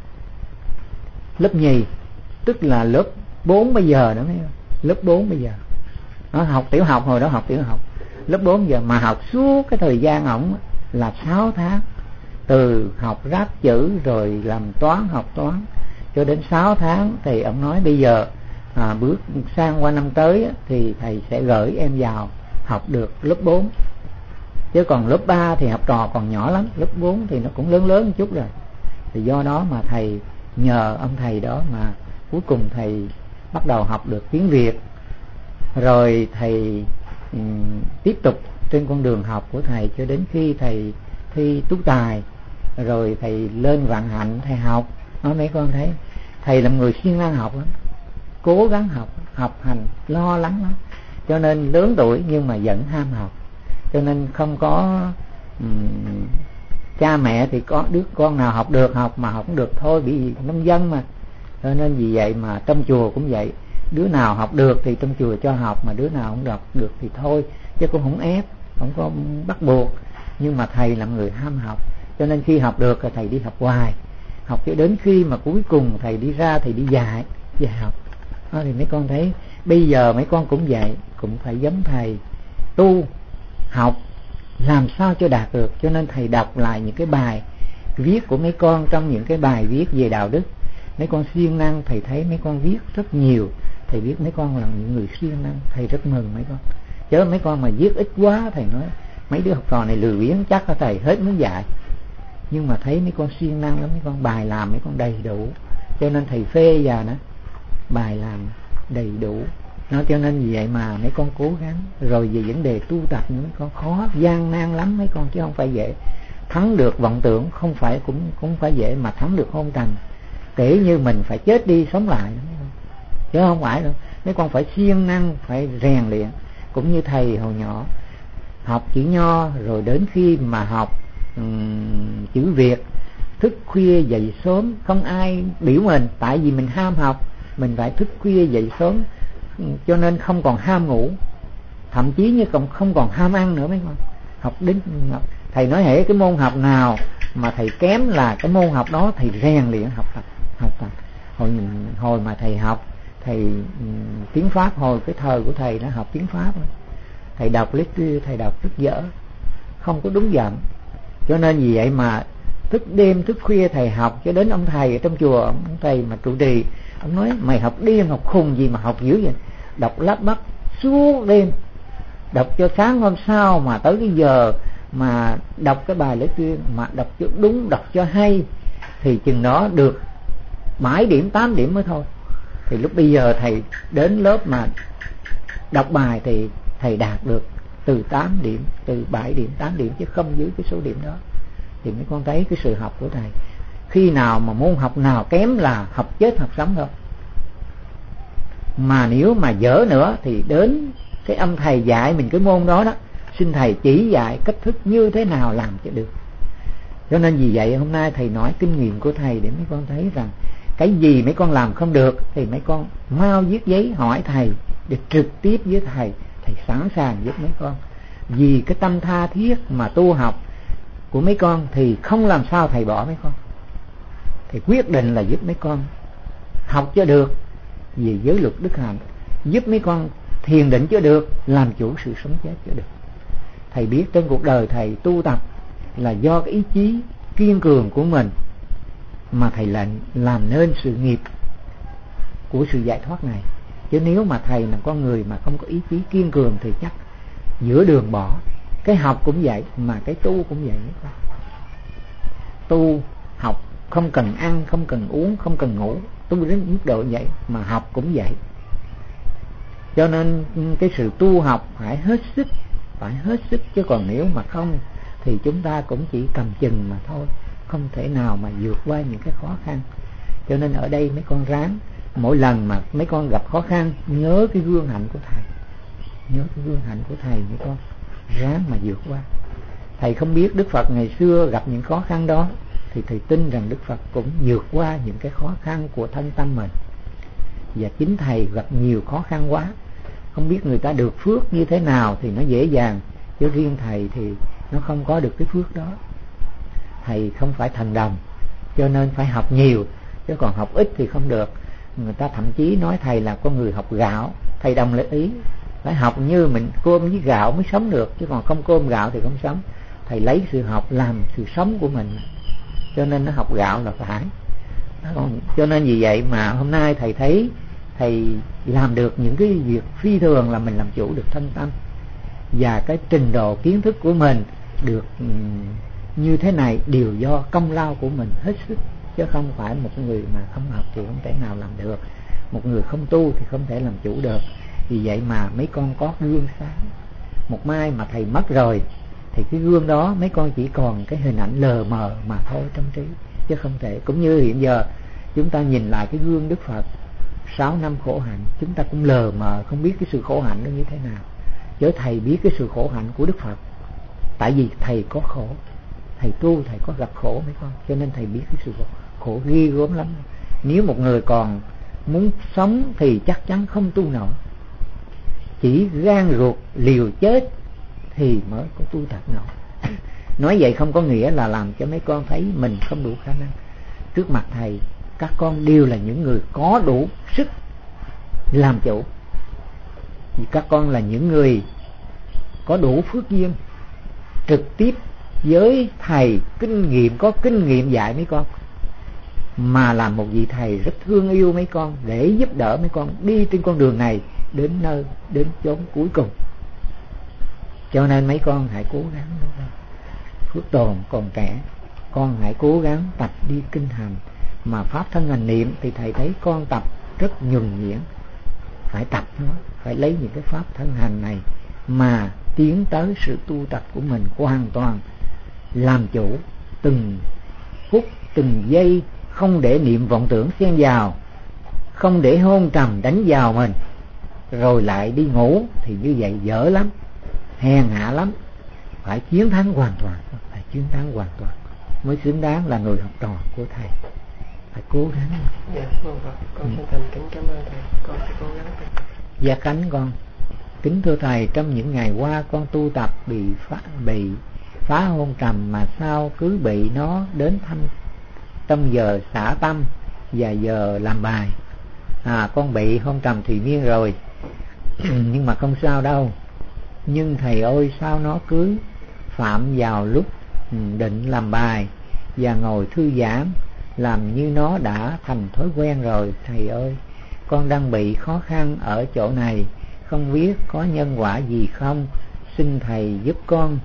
lớp nhì, tức là lớp 4 bây giờ đó, lớp 4 bây giờ. Nó học tiểu học, hồi đó học tiểu học, lớp 4 giờ mà học suốt cái thời gian ổng là 6 tháng, từ học ráp chữ rồi làm toán, học toán cho đến 6 tháng. Thì ông nói bây giờ bước sang qua năm tới thì thầy sẽ gửi em vào học được lớp 4, chứ còn lớp 3 thì học trò còn nhỏ lắm, lớp 4 thì nó cũng lớn một chút rồi. Thì do đó mà thầy nhờ ông thầy đó mà cuối cùng thầy bắt đầu học được tiếng Việt. Rồi thầy tiếp tục trên con đường học của thầy cho đến khi thầy thi tú tài, rồi thầy lên Vạn Hạnh thầy học. Nói mấy con thấy thầy là người siêng năng học lắm, cố gắng học hành lo lắng lắm, cho nên lớn tuổi nhưng mà vẫn ham học. Cho nên không có cha mẹ thì có đứa con nào học được học, mà học không được thôi, bị nông dân mà. Cho nên vì vậy mà trong chùa cũng vậy, đứa nào học được thì trong chùa cho học, mà đứa nào không học được thì thôi, chứ cũng không ép, không có bắt buộc. Nhưng mà thầy là người ham học, cho nên khi học được thì thầy đi học hoài, học cho đến khi mà cuối cùng thầy đi ra thì đi dạy học. Đó, thì mấy con thấy bây giờ mấy con cũng vậy, cũng phải giống thầy, tu học làm sao cho đạt được. Cho nên thầy đọc lại những cái bài viết của mấy con, trong những cái bài viết về đạo đức, mấy con siêng năng, thầy thấy mấy con viết rất nhiều, thầy biết mấy con là những người siêng năng, thầy rất mừng mấy con. Chứ mấy con mà viết ít quá, thầy nói mấy đứa học trò này lười biếng, chắc là thầy hết muốn dạy. Nhưng mà thấy mấy con siêng năng lắm, mấy con bài làm mấy con đầy đủ, cho nên thầy phê vào đó, bài làm đầy đủ. Nó cho nên vì vậy mà mấy con cố gắng. Rồi về vấn đề tu tập mấy con khó, gian nan lắm mấy con, chứ không phải dễ. Thắng được vọng tưởng không phải cũng phải dễ, mà thắng được hôn trầm kể như mình phải chết đi sống lại, chứ không phải đâu. Mấy con phải siêng năng, phải rèn luyện. Cũng như thầy hồi nhỏ học chữ nho, rồi đến khi mà học chữ Việt, thức khuya dậy sớm, không ai biểu mình, tại vì mình ham học, mình phải thức khuya dậy sớm, cho nên không còn ham ngủ, thậm chí như còn không còn ham ăn nữa mấy con. Học đến thầy nói hễ cái môn học nào mà thầy kém là cái môn học đó thầy rèn luyện học tập. Hồi mà thầy học tiếng Pháp, hồi cái thời của thầy nó học tiếng Pháp, thầy đọc thầy đọc rất dở, không có đúng dặn. Cho nên vì vậy mà thức đêm thức khuya thầy học, cho đến ông thầy ở trong chùa, ông thầy mà trụ trì, ông nói mày học điên học khùng gì mà học dữ vậy, đọc lắp bắp suốt đêm, đọc cho sáng hôm sau mà tới cái giờ mà đọc cái bài lễ tuyên mà đọc cho đúng, đọc cho hay thì chừng đó được 7 điểm 8 điểm mới thôi. Thì lúc bây giờ thầy đến lớp mà đọc bài thì thầy đạt được từ 8 điểm, từ 7 điểm 8 điểm chứ không dưới cái số điểm đó. Thì mấy con thấy cái sự học của thầy, khi nào mà môn học nào kém là học chết học sống thôi. Mà nếu mà dở nữa thì đến cái ông thầy dạy mình cái môn đó đó, xin thầy chỉ dạy cách thức như thế nào làm cho được. Cho nên vì vậy hôm nay thầy nói kinh nghiệm của thầy để mấy con thấy rằng cái gì mấy con làm không được thì mấy con mau viết giấy hỏi thầy để trực tiếp với thầy, thầy sẵn sàng giúp mấy con. Vì cái tâm tha thiết mà tu học của mấy con thì không làm sao thầy bỏ mấy con. Thầy quyết định là giúp mấy con học cho được về giới luật đức hạnh, giúp mấy con thiền định cho được, làm chủ sự sống chết cho được. Thầy biết trên cuộc đời thầy tu tập là do cái ý chí kiên cường của mình mà thầy làm nên sự nghiệp của sự giải thoát này. Chứ nếu mà thầy là con người mà không có ý chí kiên cường thì chắc giữa đường bỏ. Cái học cũng vậy mà cái tu cũng vậy. Tu học không cần ăn, không cần uống, không cần ngủ, tu đến mức độ vậy, mà học cũng vậy. Cho nên cái sự tu học phải hết sức, chứ còn nếu mà không thì chúng ta cũng chỉ cầm chừng mà thôi, không thể nào mà vượt qua những cái khó khăn. Cho nên ở đây mấy con ráng, mỗi lần mà mấy con gặp khó khăn nhớ cái gương hạnh của thầy, mấy con ráng mà vượt qua. Thầy không biết Đức Phật ngày xưa gặp những khó khăn đó thì thầy tin rằng Đức Phật cũng vượt qua những cái khó khăn của thân tâm mình. Và chính thầy gặp nhiều khó khăn quá, không biết người ta được phước như thế nào thì nó dễ dàng, chứ riêng thầy thì nó không có được cái phước đó. Thầy không phải thần đồng, cho nên phải học nhiều, chứ còn học ít thì không được. Người ta thậm chí nói thầy là con người học gạo. Thầy đồng ý, phải học như mình cơm với gạo mới sống được, chứ còn không cơm gạo thì không sống. Thầy lấy sự học làm sự sống của mình, cho nên nó học gạo là phải. Cho nên vì vậy mà hôm nay thầy thấy thầy làm được những cái việc phi thường, là mình làm chủ được thân tâm, và cái trình độ kiến thức của mình được như thế này đều do công lao của mình hết sức, chứ không phải một người mà không học thì không thể nào làm được, một người không tu thì không thể làm chủ được. Vì vậy mà mấy con có gương sáng. Một mai mà thầy mất rồi thì cái gương đó mấy con chỉ còn cái hình ảnh lờ mờ mà thôi trong trí, chứ không thể. Cũng như hiện giờ chúng ta nhìn lại cái gương Đức Phật 6 năm khổ hạnh, chúng ta cũng lờ mờ không biết cái sự khổ hạnh nó như thế nào. Chứ thầy biết cái sự khổ hạnh của Đức Phật, tại vì thầy có khổ, thầy tu thầy có gặp khổ mấy con, cho nên thầy biết cái sự khổ ghê gớm lắm. Nếu một người còn muốn sống thì chắc chắn không tu nổi, chỉ gan ruột liều chết thì mới có tu tập nổi. Nói vậy không có nghĩa là làm cho mấy con thấy mình không đủ khả năng. Trước mặt thầy, các con đều là những người có đủ sức làm chủ, vì các con là những người có đủ phước duyên trực tiếp với thầy có kinh nghiệm dạy mấy con, mà là một vị thầy rất thương yêu mấy con để giúp đỡ mấy con đi trên con đường này đến chốn cuối cùng. Cho nên mấy con hãy cố gắng. Phước Tồn còn trẻ, con hãy cố gắng tập đi kinh hành. Mà pháp thân hành niệm thì thầy thấy con tập rất nhuần nhuyễn, phải tập nó, phải lấy những cái pháp thân hành này mà tiến tới sự tu tập của mình hoàn toàn làm chủ từng phút từng giây, không để niệm vọng tưởng xen vào, không để hôn trầm đánh vào mình rồi lại đi ngủ, thì như vậy dở lắm, hèn hạ lắm. Phải chiến thắng hoàn toàn, mới xứng đáng là người học trò của thầy. Phải cố gắng. Dạ, con xin thành kính cảm ơn thầy, con sẽ cố gắng. Gia Khánh con. Kính thưa thầy, trong những ngày qua con tu tập bị phá hôn trầm, mà sao cứ bị nó đến thăm trong giờ xả tâm và giờ làm bài. Con bị hôn trầm thì niên rồi nhưng mà không sao đâu. Nhưng thầy ơi, sao nó cứ phạm vào lúc định làm bài và ngồi thư giãn, làm như nó đã thành thói quen rồi. Thầy ơi, con đang bị khó khăn ở chỗ này, không biết có nhân quả gì không, xin thầy giúp con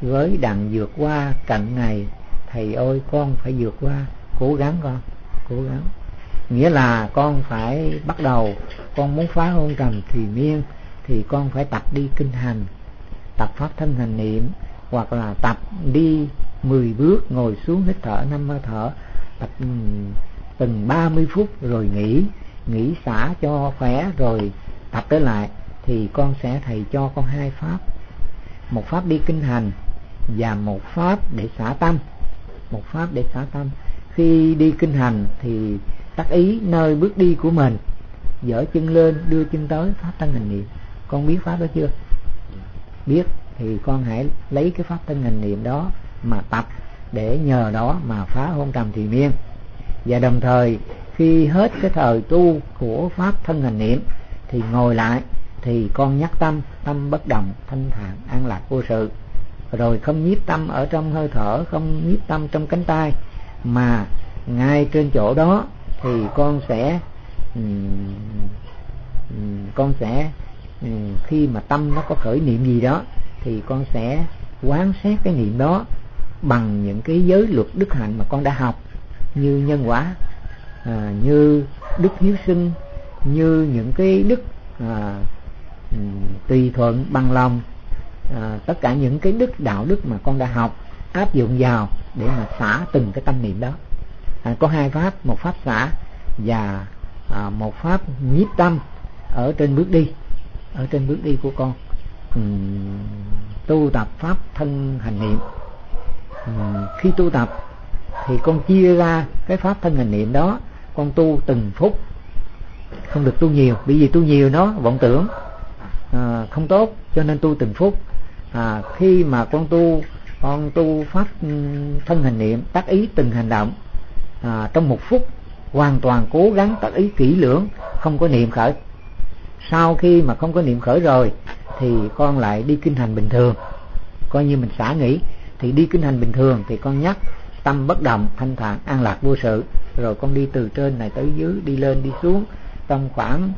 với đặng vượt qua cận này. Thầy ơi, con phải vượt qua, cố gắng con, cố gắng. Nghĩa là con phải bắt đầu, con muốn phá hôn trầm thùy miên thì con phải tập đi kinh hành, tập pháp thân hành niệm, hoặc là tập đi 10 bước, ngồi xuống hít thở 5 hơi thở, tập từng 30 phút rồi nghỉ xả cho khỏe, rồi tập trở lại. Thì con sẽ thầy cho con 2 pháp, một pháp đi kinh hành và một pháp để xả tâm. Một pháp để xả tâm, khi đi kinh hành thì tác ý nơi bước đi của mình, dở chân lên đưa chân tới, pháp thân hành niệm. Con biết pháp đó chưa? Biết thì con hãy lấy cái pháp thân hành niệm đó mà tập, để nhờ đó mà phá hôn trầm thùy miên. Và đồng thời khi hết cái thời tu của pháp thân hành niệm thì ngồi lại, thì con nhắc tâm bất động, thanh thản, an lạc vô sự. Rồi không nhiếp tâm ở trong hơi thở, không nhiếp tâm trong cánh tay, mà ngay trên chỗ đó thì con sẽ khi mà tâm nó có khởi niệm gì đó thì con sẽ quán xét cái niệm đó bằng những cái giới luật đức hạnh mà con đã học, như nhân quả, như đức hiếu sinh, như những cái đức tùy thuận, bằng lòng, tất cả những cái đức đạo đức mà con đã học, áp dụng vào để mà xả từng cái tâm niệm đó. Có 2 pháp, một pháp xả và một pháp nhiếp tâm ở trên bước đi của con. Tu tập pháp thân hành niệm, khi tu tập thì con chia ra cái pháp thân hành niệm đó, con tu từng phút, không được tu nhiều, bởi vì tu nhiều nó vọng tưởng không tốt, cho nên tu từng phút. Khi mà con tu pháp thân hành niệm, tác ý từng hành động, trong 1 phút hoàn toàn cố gắng tác ý kỹ lưỡng, không có niệm khởi. Sau khi mà không có niệm khởi rồi thì con lại đi kinh hành bình thường, coi như mình xả nghỉ. Thì đi kinh hành bình thường thì con nhắc tâm bất động, thanh thản, an lạc vô sự. Rồi con đi từ trên này tới dưới, đi lên đi xuống trong khoảng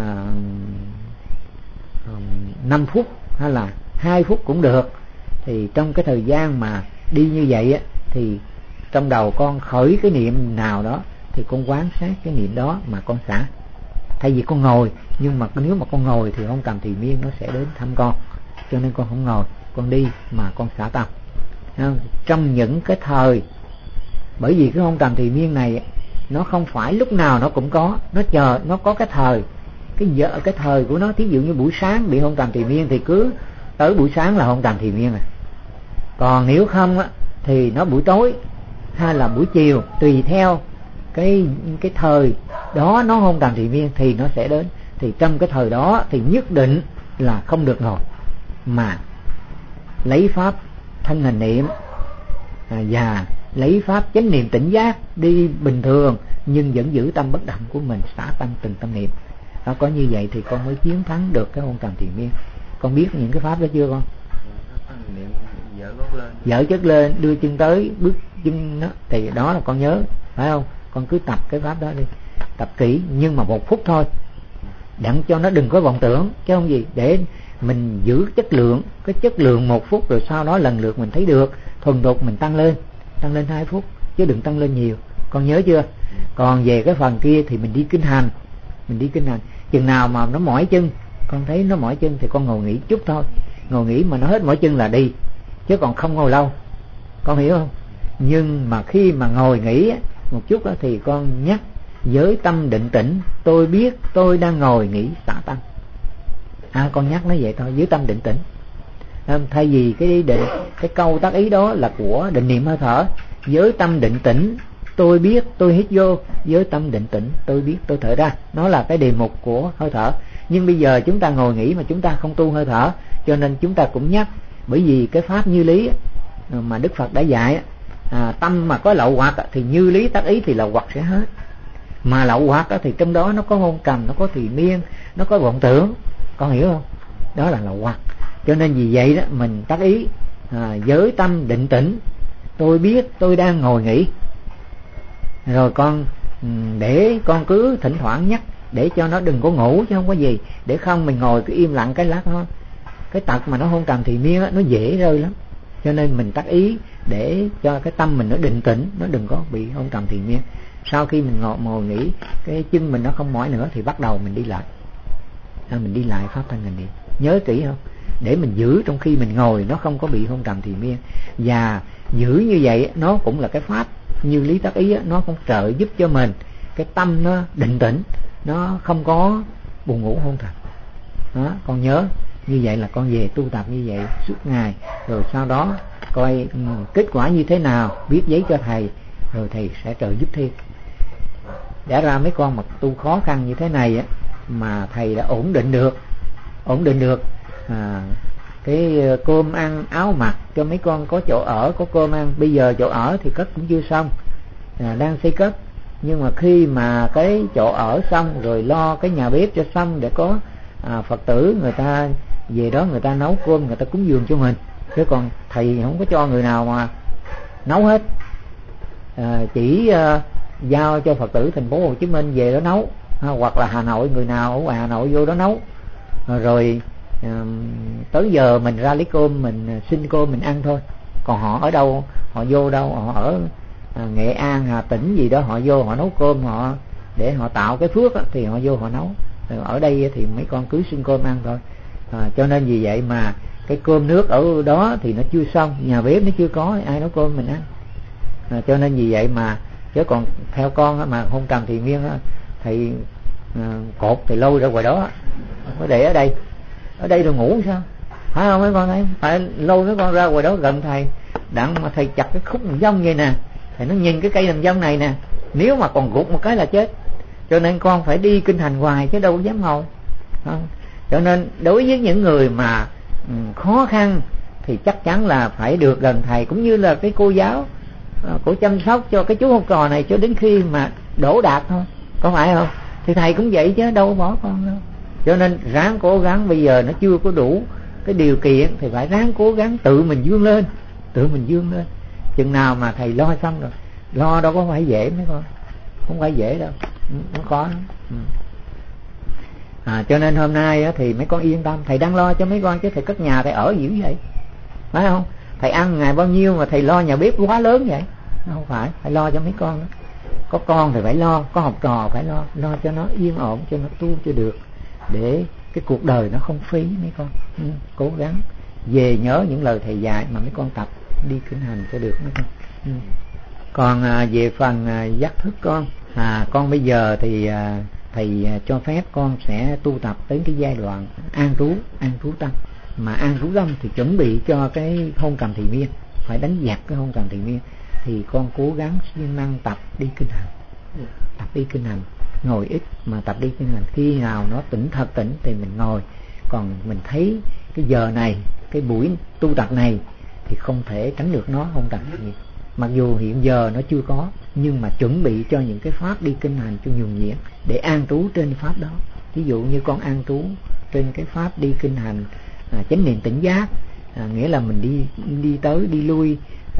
5 phút hay là 2 phút cũng được. Thì trong cái thời gian mà đi như vậy á, thì trong đầu con khởi cái niệm nào đó thì con quán sát cái niệm đó mà con xả. Thay vì con ngồi, nhưng mà nếu mà con ngồi thì hôn trầm thùy miên nó sẽ đến thăm con, cho nên con không ngồi, con đi mà con xả tâm. Trong những cái thời, bởi vì cái hôn trầm thùy miên này nó không phải lúc nào nó cũng có, nó có cái thời, cái thời của nó. Thí dụ như buổi sáng bị hôn trầm thùy miên thì cứ tới buổi sáng là hôn trầm thùy miên rồi. Còn nếu không á, thì nó buổi tối hay là buổi chiều, tùy theo cái thời đó nó hôn trầm thùy miên thì nó sẽ đến. Thì trong cái thời đó thì nhất định là không được ngồi, mà lấy pháp thân hành niệm và lấy pháp chánh niệm tỉnh giác đi bình thường, nhưng vẫn giữ tâm bất động của mình, xả tâm từng tâm niệm. Nó có như vậy thì con mới chiến thắng được cái hôn trầm thùy miên. Con biết những cái pháp đó chưa con? Dở chất lên, đưa chân tới, bước chân đó, thì đó là con nhớ, phải không? Con cứ tập cái pháp đó đi, tập kỹ, nhưng mà 1 phút thôi, đặng cho nó đừng có vọng tưởng, chứ không gì, để mình giữ chất lượng. Cái chất lượng 1 phút rồi sau đó lần lượt mình thấy được, thuần thục mình tăng lên 2 phút, chứ đừng tăng lên nhiều. Con nhớ chưa? Còn về cái phần kia thì mình đi kinh hành, chừng nào mà nó mỏi chân, con thấy nó mỏi chân thì con ngồi nghỉ chút thôi, ngồi nghỉ mà nó hết mỏi chân là đi, chứ còn không ngồi lâu, con hiểu không? Nhưng mà khi mà ngồi nghỉ một chút đó thì con nhắc với tâm định tĩnh, tôi biết tôi đang ngồi nghỉ xả tâm. Con nhắc nó vậy thôi, với tâm định tĩnh. Thay vì cái câu tác ý đó là của định niệm hơi thở, với tâm định tĩnh tôi biết tôi hít vô, với tâm định tĩnh tôi biết tôi thở ra, nó là cái đề mục của hơi thở. Nhưng bây giờ chúng ta ngồi nghỉ mà chúng ta không tu hơi thở, cho nên chúng ta cũng nhắc. Bởi vì cái pháp như lý mà Đức Phật đã dạy, tâm mà có lậu hoặc thì như lý tác ý thì lậu hoặc sẽ hết. Mà lậu hoặc thì trong đó nó có hôn trầm, nó có thùy miên, nó có vọng tưởng, con hiểu không? Đó là lậu hoặc. Cho nên vì vậy đó mình tác ý với tâm định tĩnh, tôi biết tôi đang ngồi nghỉ. Rồi con để con cứ thỉnh thoảng nhắc để cho nó đừng có ngủ, chứ không có gì. Để không mình ngồi cứ im lặng cái lát thôi. Cái tật mà nó hôn trầm thùy miên nó dễ rơi lắm. Cho nên mình tác ý để cho cái tâm mình nó định tĩnh, nó đừng có bị hôn trầm thiền miên. Sau khi mình ngồi nghỉ, cái chân mình nó không mỏi nữa thì bắt đầu mình đi lại. Mình đi lại pháp thân hành niệm. Nhớ kỹ không? Để mình giữ trong khi mình ngồi nó không có bị hôn trầm thiền miên. Và giữ như vậy nó cũng là cái pháp như lý tác ý, nó cũng trợ giúp cho mình cái tâm nó định tĩnh, nó không có buồn ngủ hôn trầm. Đó, con nhớ như vậy là con về tu tập như vậy suốt ngày, rồi sau đó coi kết quả như thế nào, viết giấy cho thầy, rồi thầy sẽ trợ giúp thêm. Đã ra mấy con mà tu khó khăn như thế này á, mà thầy đã ổn định được cái cơm ăn áo mặc cho mấy con, có chỗ ở, có cơm ăn. Bây giờ chỗ ở thì cất cũng chưa xong, đang xây cất, nhưng mà khi mà cái chỗ ở xong rồi lo cái nhà bếp cho xong để có Phật tử người ta về đó người ta nấu cơm, người ta cúng dường cho mình. Chứ còn thầy không có cho người nào mà nấu hết, chỉ giao cho Phật tử thành phố Hồ Chí Minh về đó nấu, hoặc là Hà Nội, người nào ở ngoài Hà Nội vô đó nấu, rồi tới giờ mình ra lấy cơm, mình xin cơm mình ăn thôi. Còn họ ở đâu, họ vô đâu, họ ở Nghệ An, Hà Tĩnh gì đó, họ vô họ nấu cơm, họ để họ tạo cái phước á, thì họ vô họ nấu. Ở đây thì mấy con cứ xin cơm ăn thôi. Cho nên vì vậy mà cái cơm nước ở đó thì nó chưa xong, nhà bếp nó chưa có, ai nấu cơm mình ăn. Cho nên vì vậy mà, chứ còn theo con á, mà hôn trầm thiền miên á, thầy cột thì lôi ra ngoài đó, không có để ở đây rồi ngủ sao, phải không mấy con thấy? Phải lôi mấy con ra ngoài đó gần thầy, đặng mà thầy chặt cái khúc đằng dông vậy nè, thầy nó nhìn cái cây đằng dông này nè, nếu mà còn gục một cái là chết. Cho nên con phải đi kinh hành hoài chứ đâu dám ngồi. Cho nên đối với những người mà khó khăn thì chắc chắn là phải được gần thầy, cũng như là cái cô giáo của chăm sóc cho cái chú học trò này cho đến khi mà đỗ đạt thôi, có phải không? Thì thầy cũng vậy chứ đâu bỏ con đâu. Cho nên ráng cố gắng, bây giờ nó chưa có đủ cái điều kiện thì phải ráng cố gắng tự mình vươn lên. Chừng nào mà thầy lo xong rồi, lo đâu có phải dễ mấy con, không phải dễ đâu, không có. Cho nên hôm nay á, thì mấy con yên tâm, thầy đang lo cho mấy con chứ thầy cất nhà thầy ở dữ vậy, phải không? Thầy ăn ngày bao nhiêu mà thầy lo nhà bếp quá lớn vậy? Không phải, phải lo cho mấy con đó. Có con thì phải lo, có học trò phải lo cho nó yên ổn, cho nó tu cho được, để cái cuộc đời nó không phí mấy con. Cố gắng về nhớ những lời thầy dạy mà mấy con tập đi kinh hành cho được mấy con. Còn về phần giác thức con bây giờ thì thầy cho phép con sẽ tu tập tới cái giai đoạn an trú tâm. Mà an trú tâm thì chuẩn bị cho cái hôn trầm thiền miên, phải đánh dẹp cái hôn trầm thiền miên, thì con cố gắng siêng năng tập đi kinh hành, ngồi ít mà tập đi kinh hành. Khi nào nó thật tỉnh thì mình ngồi. Còn mình thấy cái giờ này, cái buổi tu tập này thì không thể tránh được nó hôn trầm thiền miên. Mặc dù hiện giờ nó chưa có, nhưng mà chuẩn bị cho những cái pháp đi kinh hành cho nhuần nhuyễn để an trú trên pháp đó. Ví dụ như con an trú trên cái pháp đi kinh hành chánh niệm tỉnh giác, nghĩa là mình đi tới đi lui,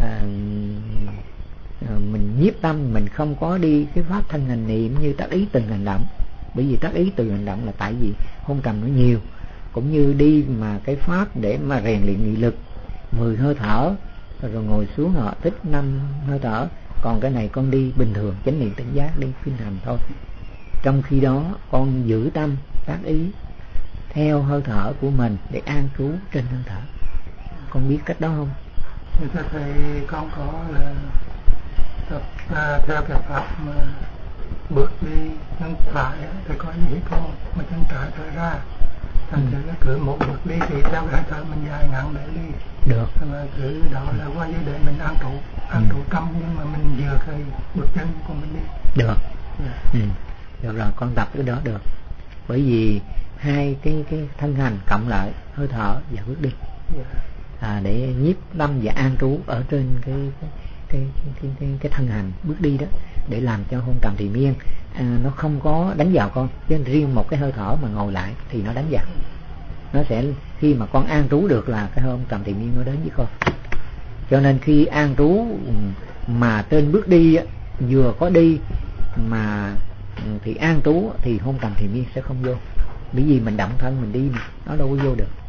mình nhiếp tâm, mình không có đi cái pháp thân hành niệm như tác ý từng hành động. Bởi vì tác ý từng hành động là tại vì hôn trầm nó nhiều. Cũng như đi mà cái pháp để mà rèn luyện nghị lực 10 hơi thở rồi ngồi xuống họ tích 5 hơi thở. Còn cái này con đi bình thường chánh niệm tỉnh giác, đi kinh hành thôi. Trong khi đó con giữ tâm tác ý theo hơi thở của mình để an trú trên hơi thở. Con biết cách đó không? Thầy con có là tập theo cái pháp mà bước đi chân phải thì có những con mà chân trái trở ra, thành thử là cứ một bước đi thì theo cái hơi thở mình dài ngắn để đi được. Mà cứ đó là qua giai đoạn mình an trụ tâm, nhưng mà mình vừa cái bước chân của mình đi được. Được rồi, con tập cái đó được. Bởi vì hai cái thân hành cộng lại hơi thở và bước đi, để nhiếp tâm và an trú ở trên cái thân hành bước đi đó, để làm cho hôn trầm thiền miên nó không có đánh vào con. Chứ riêng một cái hơi thở mà ngồi lại thì nó đánh vào. Nó sẽ khi mà con an trú được là cái hôn trầm thiền miên nó đến với con. Cho nên khi an trú mà trên bước đi vừa có đi mà thì an trú thì hôn trầm thiền miên sẽ không vô. Bởi vì mình động thân mình đi mà, nó đâu có vô được.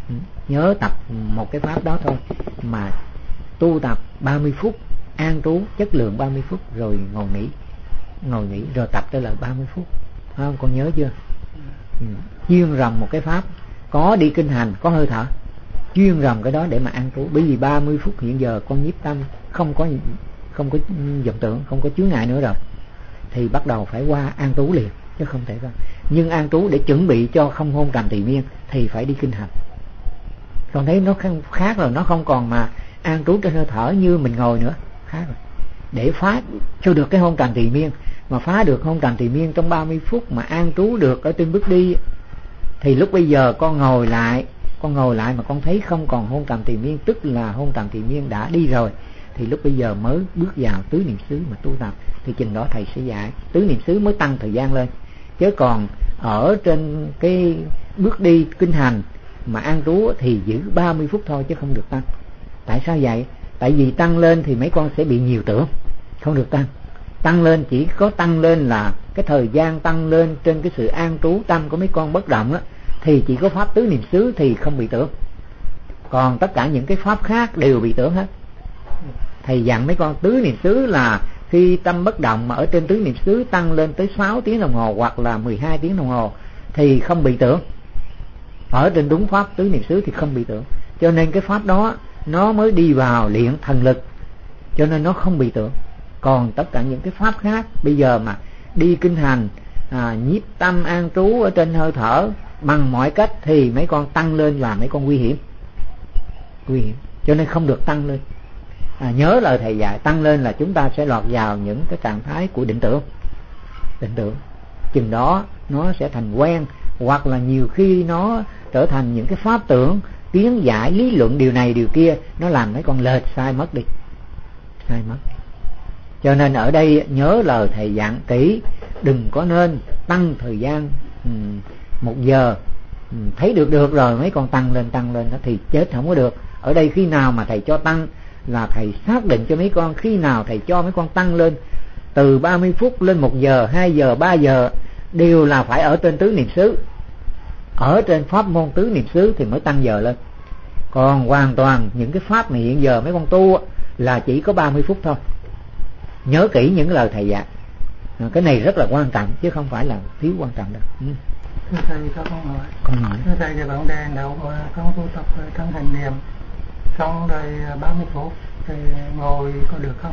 Nhớ tập một cái pháp đó thôi, mà tu tập 30 phút, an trú chất lượng 30 phút rồi ngồi nghỉ rồi tập trở lại 30 phút. Không, con nhớ chưa? Chuyên ròng một cái pháp, có đi kinh hành, có hơi thở, chuyên ròng cái đó để mà an trú. Bởi vì 30 phút hiện giờ con nhiếp tâm không có vọng tưởng, không có chướng ngại nữa rồi, thì bắt đầu phải qua an trú liền, chứ không thể không. Nhưng an trú để chuẩn bị cho không hôn trầm trì miên thì phải đi kinh hành. Con thấy nó khác rồi, nó không còn mà an trú trên hơi thở như mình ngồi nữa, khác rồi. Để phá cho được cái hôn trầm trì miên, mà phá được hôn trầm trì miên trong 30 phút mà an trú được ở trên bước đi, thì lúc bây giờ con ngồi lại mà con thấy không còn hôn trầm trì miên, tức là hôn trầm trì miên đã đi rồi, thì lúc bây giờ mới bước vào tứ niệm xứ mà tu tập. Thì chừng đó thầy sẽ dạy tứ niệm xứ mới tăng thời gian lên, chứ còn ở trên cái bước đi kinh hành mà an trú thì giữ 30 phút thôi chứ không được tăng. Tại sao vậy? Tại vì tăng lên thì mấy con sẽ bị nhiều tưởng, không được tăng lên, chỉ có tăng lên là cái thời gian tăng lên trên cái sự an trú tâm của mấy con bất động á, thì chỉ có pháp tứ niệm xứ thì không bị tưởng, còn tất cả những cái pháp khác đều bị tưởng hết. Thầy dặn mấy con tứ niệm xứ là khi tâm bất động mà ở trên tứ niệm xứ tăng lên tới 6 tiếng đồng hồ hoặc là 12 tiếng đồng hồ thì không bị tưởng. Ở trên đúng pháp tứ niệm xứ thì không bị tưởng, cho nên cái pháp đó nó mới đi vào luyện thần lực, cho nên nó không bị tưởng. Còn tất cả những cái pháp khác bây giờ mà đi kinh hành, nhiếp tâm an trú ở trên hơi thở bằng mọi cách thì mấy con tăng lên là mấy con nguy hiểm, cho nên không được tăng lên. Nhớ lời thầy dạy, tăng lên là chúng ta sẽ lọt vào những cái trạng thái của định tưởng. Chừng đó nó sẽ thành quen, hoặc là nhiều khi nó trở thành những cái pháp tưởng, kiến giải lý luận điều này điều kia, nó làm mấy con lệch sai mất. Cho nên ở đây nhớ lời thầy dặn kỹ, đừng có nên tăng thời gian 1 giờ, thấy được rồi mấy con tăng lên đó thì chết không có được. Ở đây khi nào mà thầy cho tăng là thầy xác định cho mấy con, khi nào thầy cho mấy con tăng lên từ 30 phút lên 1 giờ, 2 giờ, 3 giờ đều là phải ở trên tứ niệm xứ, ở trên pháp môn tứ niệm xứ thì mới tăng giờ lên. Còn hoàn toàn những cái pháp mà hiện giờ mấy con tu là chỉ có 30 phút thôi. Nhớ kỹ những lời thầy dạy, cái này rất là quan trọng chứ không phải là thiếu quan trọng đâu. Thưa thầy cho con hỏi. Thưa thầy, thì vấn đề nếu con tu tập trong hành niệm xong rồi 30 phút thì ngồi có được không,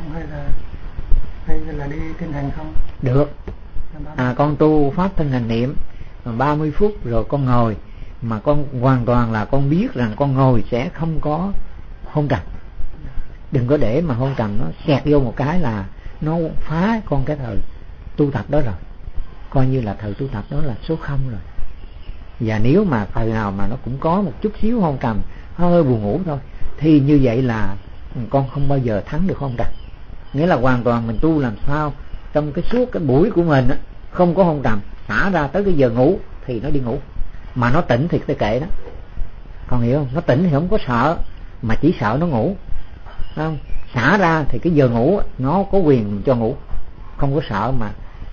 hay là đi kinh hành không? Được. Con tu pháp thân hành niệm 30 phút rồi con ngồi, mà con hoàn toàn là con biết rằng con ngồi sẽ không có hôn trầm. Đừng có để mà hôn trầm nó xẹt vô một cái là nó phá con cái thời tu tập đó rồi, coi như là thời tu tập đó là số 0 rồi. Và nếu mà thời nào mà nó cũng có một chút xíu hôn trầm, hơi buồn ngủ thôi, thì như vậy là con không bao giờ thắng được hôn trầm. Nghĩa là hoàn toàn mình tu làm sao trong cái suốt cái buổi của mình không có hôn trầm, xả ra tới cái giờ ngủ thì nó đi ngủ, mà nó tỉnh thì kệ đó, con hiểu không? Nó tỉnh thì không có sợ, mà chỉ sợ nó ngủ, không? Xả ra thì cái giờ ngủ nó có quyền cho ngủ, không có sợ mà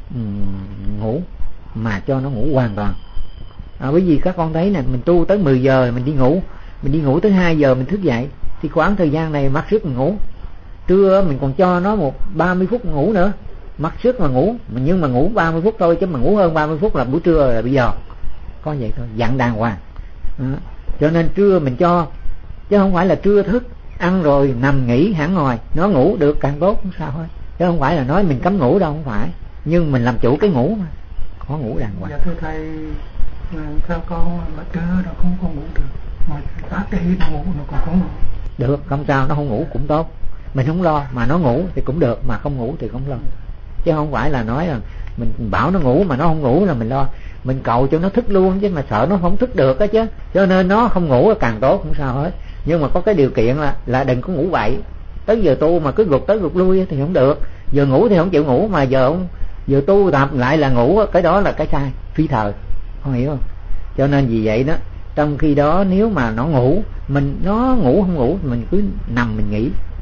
ngủ, mà cho nó ngủ hoàn toàn. Bởi vì các con thấy nè, mình tu tới 10 giờ mình đi ngủ tới 2 giờ mình thức dậy, thì khoảng thời gian này mặc sức mình ngủ. Trưa mình còn cho nó 30 phút ngủ nữa, mặc sức mà ngủ, nhưng mà ngủ 30 phút thôi, chứ mà ngủ hơn 30 phút là buổi trưa là bây giờ. Có vậy thôi, dặn đàng hoàng. Cho nên trưa mình cho, chứ không phải là trưa thức ăn rồi nằm nghỉ hẳn ngồi. Nó ngủ được càng tốt, không sao hết, chứ không phải là nói mình cấm ngủ đâu, không phải, nhưng mình làm chủ cái ngủ mà, có ngủ đàng hoàng. Dạ thưa thầy, theo con mà trưa nó không có ngủ được, mà tác cái nó ngủ nó cũng không ngủ được, không sao, nó không ngủ cũng tốt, mình không lo, mà nó ngủ thì cũng được, mà không ngủ thì không lo. Chứ không phải là nói là mình bảo nó ngủ mà nó không ngủ là mình lo, mình cầu cho nó thức luôn, chứ mà sợ nó không thức được á chứ. Cho nên nó không ngủ là càng tốt, không sao hết. Nhưng mà có cái điều kiện là đừng có ngủ bậy. Tới giờ tu mà cứ gục tới gục lui thì không được. Giờ ngủ thì không chịu ngủ, mà giờ tu tập lại là ngủ, cái đó là cái sai, phi thời, không hiểu không? Cho nên vì vậy đó, trong khi đó nếu mà nó ngủ, nó ngủ không ngủ mình cứ nằm mình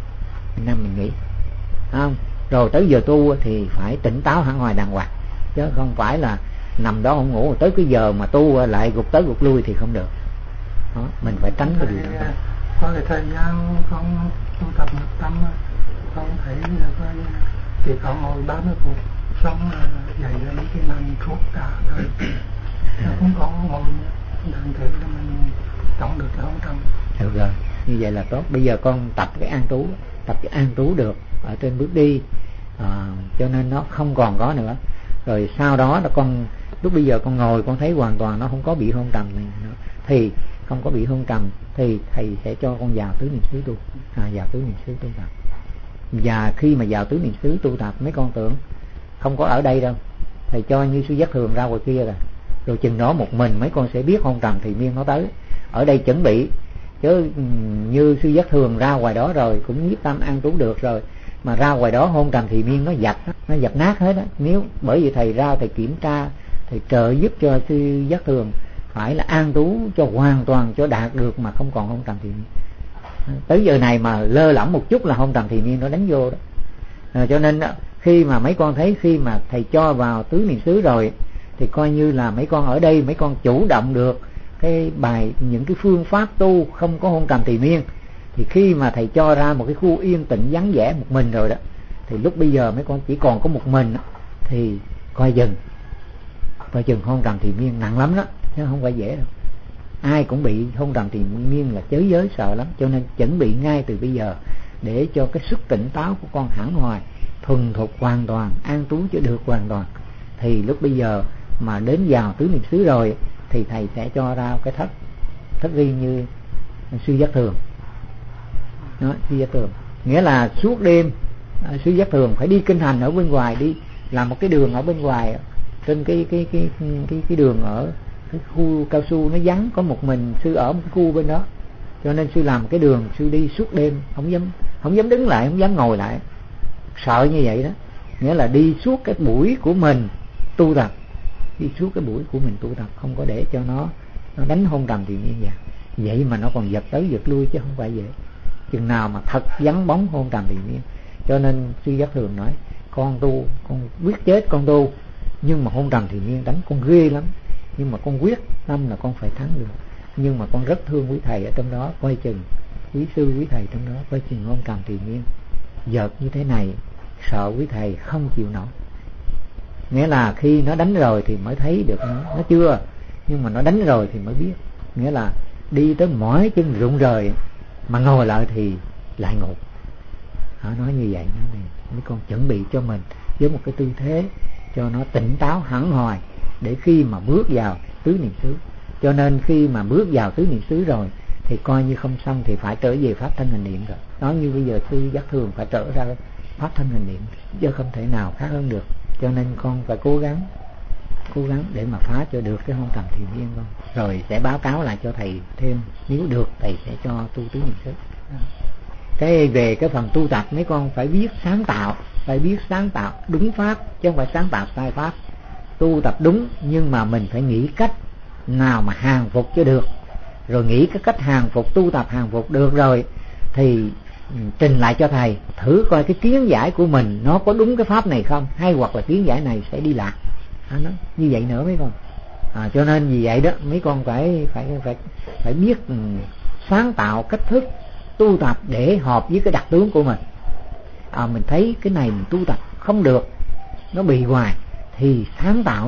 nghỉ, không? Rồi tới giờ tu thì phải tỉnh táo hẳn hoài đàng hoàng, chứ không phải là nằm đó không ngủ tới cái giờ mà tu lại gục tới gục lui thì không được. đó, mình phải tránh cái điều đó. Có cái thời gian con tu tập một tâm, con thấy là coi chỉ có ngồi 30 phút xong dậy ra mấy cái nằm thuốc cả rồi nó không có ngồi thành thử là mình chọn được cái không tâm. Được rồi, như vậy là tốt. Bây giờ con tập cái an trú được ở trên bước đi, cho nên nó không còn có nữa. Rồi sau đó là con lúc bây giờ con ngồi con thấy hoàn toàn nó không có bị hôn trầm này nữa, thì không có bị hôn trầm thì thầy sẽ cho con vào tứ niệm xứ tu, vào tứ niệm xứ tu tập. Và khi mà vào tứ niệm xứ tu tập, mấy con tưởng không có ở đây đâu, thầy cho như sư giác thường ra ngoài kia rồi chừng đó một mình mấy con sẽ biết hôn trầm thì miên nó tới. Ở đây chuẩn bị chứ như sư giác thường ra ngoài đó rồi cũng nhiếp tâm an trú được rồi, mà ra ngoài đó hôn trầm thì miên nó dập nát hết á. Nếu bởi vì thầy ra thầy kiểm tra, thầy trợ giúp cho sư giác thường phải là an trú cho hoàn toàn cho đạt được mà không còn hôn trầm thì miên. Tới giờ này mà lơ lỏng một chút là hôn trầm thì miên nó đánh vô đó. Cho nên khi mà mấy con thấy khi mà thầy cho vào tứ niệm xứ rồi thì coi như là mấy con ở đây mấy con chủ động được cái bài những cái phương pháp tu không có hôn trầm thì miên. Thì khi mà thầy cho ra một cái khu yên tĩnh vắng vẻ một mình rồi đó, thì lúc bây giờ mấy con chỉ còn có một mình thì coi chừng hôn trầm thì miên nặng lắm đó, chứ không phải dễ đâu. Ai cũng bị hôn trầm thì miên là chới giới sợ lắm. Cho nên chuẩn bị ngay từ bây giờ để cho cái sức tỉnh táo của con hẳn hoài, thuần thục hoàn toàn, an trú cho được hoàn toàn. Thì lúc bây giờ mà đến vào tứ niệm xứ rồi thì thầy sẽ cho ra cái thất riêng như sư giác thường đó, sư giác thường nghĩa là suốt đêm sư giác thường phải đi kinh hành ở bên ngoài, đi làm một cái đường ở bên ngoài trên cái đường ở cái khu cao su nó vắng, có một mình sư ở một cái khu bên đó, cho nên sư làm cái đường sư đi suốt đêm, không dám đứng lại, không dám ngồi lại, sợ như vậy đó. Nghĩa là đi suốt cái buổi của mình tu tập, không có để cho nó đánh hôn trầm thì miên vào. Vậy mà nó còn giật tới giật lui chứ không phải vậy. Chừng nào mà thật vắng bóng hôn trầm thì miên. Cho nên sư giác thường nói con tu, con quyết chết con tu, nhưng mà hôn trầm thì miên đánh con ghê lắm, nhưng mà con quyết tâm là con phải thắng được. Nhưng mà con rất thương quý thầy ở trong đó, coi chừng quý sư quý thầy trong đó, coi chừng hôn trầm thì miên giật như thế này, sợ quý thầy không chịu nổi. Nghĩa là khi nó đánh rồi thì mới thấy được nó chưa, nhưng mà nó đánh rồi thì mới biết. Nghĩa là đi tới mỏi chân rụng rời mà ngồi lại thì lại ngủ. Nói như vậy đó, mấy con chuẩn bị cho mình với một cái tư thế cho nó tỉnh táo hẳn hoài để khi mà bước vào tứ niệm xứ. Cho nên khi mà bước vào tứ niệm xứ rồi thì coi như không xong thì phải trở về pháp thân hành niệm rồi. Nói như bây giờ sư giác thường phải trở ra pháp thân hành niệm chứ không thể nào khác hơn được. Cho nên con phải cố gắng để mà phá cho được cái hôn trầm thì miên con. Rồi sẽ báo cáo lại cho thầy thêm, nếu được thầy sẽ cho tu tứ niệm xứ. Cái về cái phần tu tập mấy con phải biết sáng tạo đúng pháp chứ không phải sáng tạo sai pháp. Tu tập đúng nhưng mà mình phải nghĩ cách nào mà hàng phục cho được. Rồi nghĩ cái cách hàng phục, tu tập hàng phục được rồi thì trình lại cho thầy thử coi cái kiến giải của mình nó có đúng cái pháp này không, hay hoặc là kiến giải này sẽ đi lạc. Nó như vậy nữa mấy con. Cho nên vì vậy đó mấy con phải biết sáng tạo cách thức tu tập để hợp với cái đặc tướng của mình. Mình thấy cái này mình tu tập không được, nó bị hoài, thì sáng tạo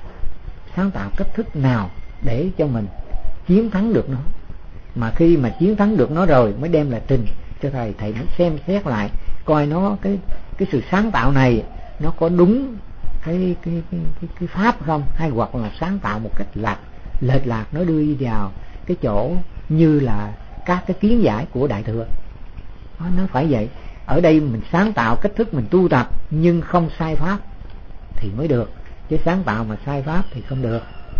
cách thức nào để cho mình chiến thắng được nó. Mà khi mà chiến thắng được nó rồi mới đem lại trình cho thầy mới xem xét lại coi nó cái sự sáng tạo này nó có đúng cái pháp không, hay hoặc là sáng tạo một cách lệch lạc, nó đưa vào cái chỗ như là các cái kiến giải của Đại Thừa. Nó phải vậy. Ở đây mình sáng tạo cách thức mình tu tập nhưng không sai pháp thì mới được, chứ sáng tạo mà sai pháp thì không được.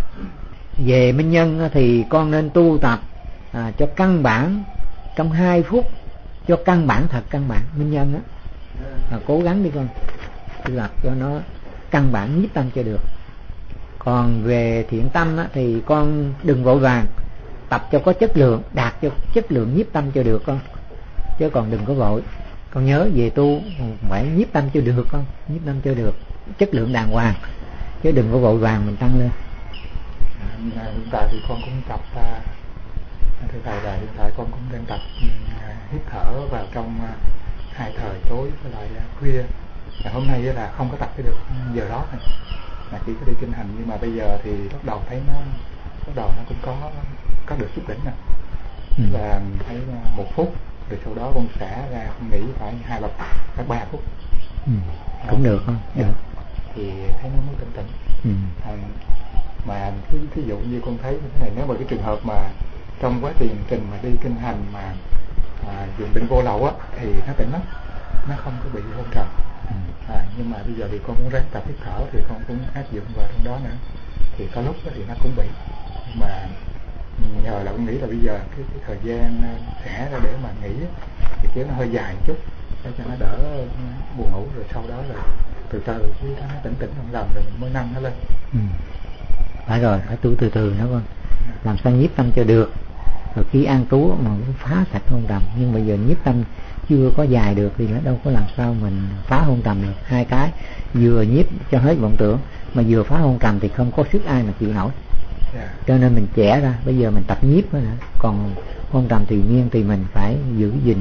Về minh nhân thì con nên tu tập cho căn bản trong 2 phút, cho căn bản thật căn bản minh nhân á. Cố gắng đi con, tu tập cho nó căn bản nhiếp tâm cho được. Còn về thiện tâm á, thì con đừng vội vàng, tập cho có chất lượng, đạt cho chất lượng nhiếp tâm cho được con, chứ còn đừng có vội. Con nhớ về tu phải nhiếp tâm cho được con, nhiếp tâm cho được chất lượng đàng hoàng, chứ đừng có vội vàng mình tăng lên. Hiện tại thì con cũng tập Thưa thầy, là hiện tại con cũng đang tập hít thở vào trong 2 thời tối với lại khuya. Hôm nay là không có tập cái được giờ đó thôi, mà chỉ có đi kinh hành. Nhưng mà bây giờ thì bắt đầu thấy nó cũng có được chút đỉnh nè. Là thấy 1 phút rồi sau đó con xả ra, con nghỉ phải 3 phút. Cũng được không? Được. Thì thấy nó mới tỉnh. Mà thí dụ như con thấy như thế này, nếu mà cái trường hợp mà trong quá trình mà đi kinh hành mà dùng định vô lậu á, thì nó tỉnh lắm, nó không có bị hôn trầm. Nhưng mà bây giờ thì con cũng ráng tập hít thở, thì con cũng áp dụng vào trong đó nữa, thì có lúc thì nó cũng bị. Nhưng mà nhờ là con nghĩ là bây giờ cái thời gian xả ra để mà nghỉ thì kéo nó hơi dài một chút để cho nó đỡ buồn ngủ, rồi sau đó là từ từ nó tỉnh lòng rồi mới nâng nó lên. Phải rồi, phải tu từ từ nó con, làm sao nhiếp tâm cho được. Rồi khi an trú mà phá sạch hôn trầm, nhưng bây giờ nhiếp tâm chưa có dài được thì nó đâu có làm sao mình phá hôn trầm được. Hai cái, vừa nhiếp cho hết vọng tưởng mà vừa phá hôn trầm thì không có sức ai mà chịu nổi. Cho nên mình chẻ ra, bây giờ mình tập nhiếp nữa. Còn hôn trầm tự nhiên thì mình phải giữ gìn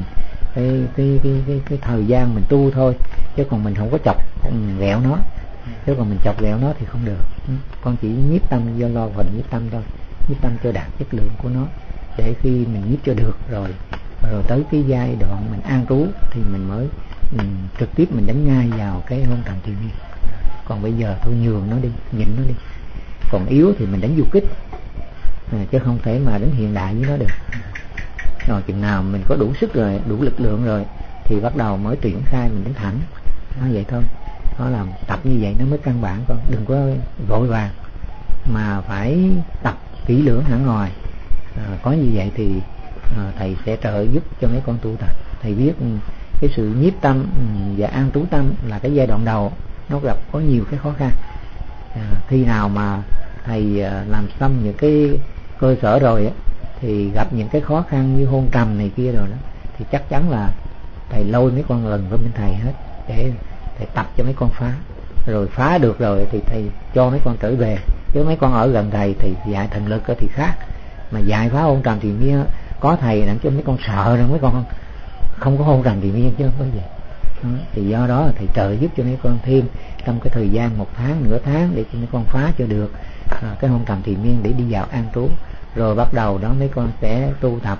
cái thời gian mình tu thôi, chứ còn mình không có chọc ghẹo nó. Chứ còn mình chọc ghẹo nó thì không được. Con chỉ nhiếp tâm do lo phần nhiếp tâm thôi, nhiếp tâm cho đạt chất lượng của nó, để khi mình nhiếp cho được rồi tới cái giai đoạn mình an trú thì mình mới trực tiếp mình đánh ngay vào cái hôn trầm tự nhiên. Còn bây giờ thôi nhường nó đi, nhịn nó đi. Còn yếu thì mình đánh du kích, chứ không thể mà đánh hiện đại với nó được. Rồi chừng nào mình có đủ sức rồi, đủ lực lượng rồi thì bắt đầu mới triển khai mình đánh thẳng. Nó vậy thôi. Nó làm tập như vậy nó mới căn bản. Con đừng có vội vàng, mà phải tập kỹ lưỡng hẳn hoài. Có như vậy thì thầy sẽ trợ giúp cho mấy con tu tập. Thầy biết cái sự nhiếp tâm và an trú tâm là cái giai đoạn đầu nó gặp có nhiều cái khó khăn. Khi nào mà thầy làm xong những cái cơ sở rồi thì gặp những cái khó khăn như hôn trầm này kia rồi đó, thì chắc chắn là thầy lôi mấy con lần với bên thầy hết, để thầy tập cho mấy con phá. Rồi phá được rồi thì thầy cho mấy con trở về. Chứ mấy con ở gần thầy thì dạy thần lực thì khác, mà dạy phá hôn trầm thì nhiên có thầy làm cho mấy con sợ rồi mấy con không có hôn trầm thì nhiên chứ không có gì. Thì do đó thầy trợ giúp cho mấy con thêm trong cái thời gian 1 tháng, nửa tháng để cho mấy con phá cho được cái hôn trầm thì miên để đi vào an trú. Rồi bắt đầu đó mấy con sẽ tu tập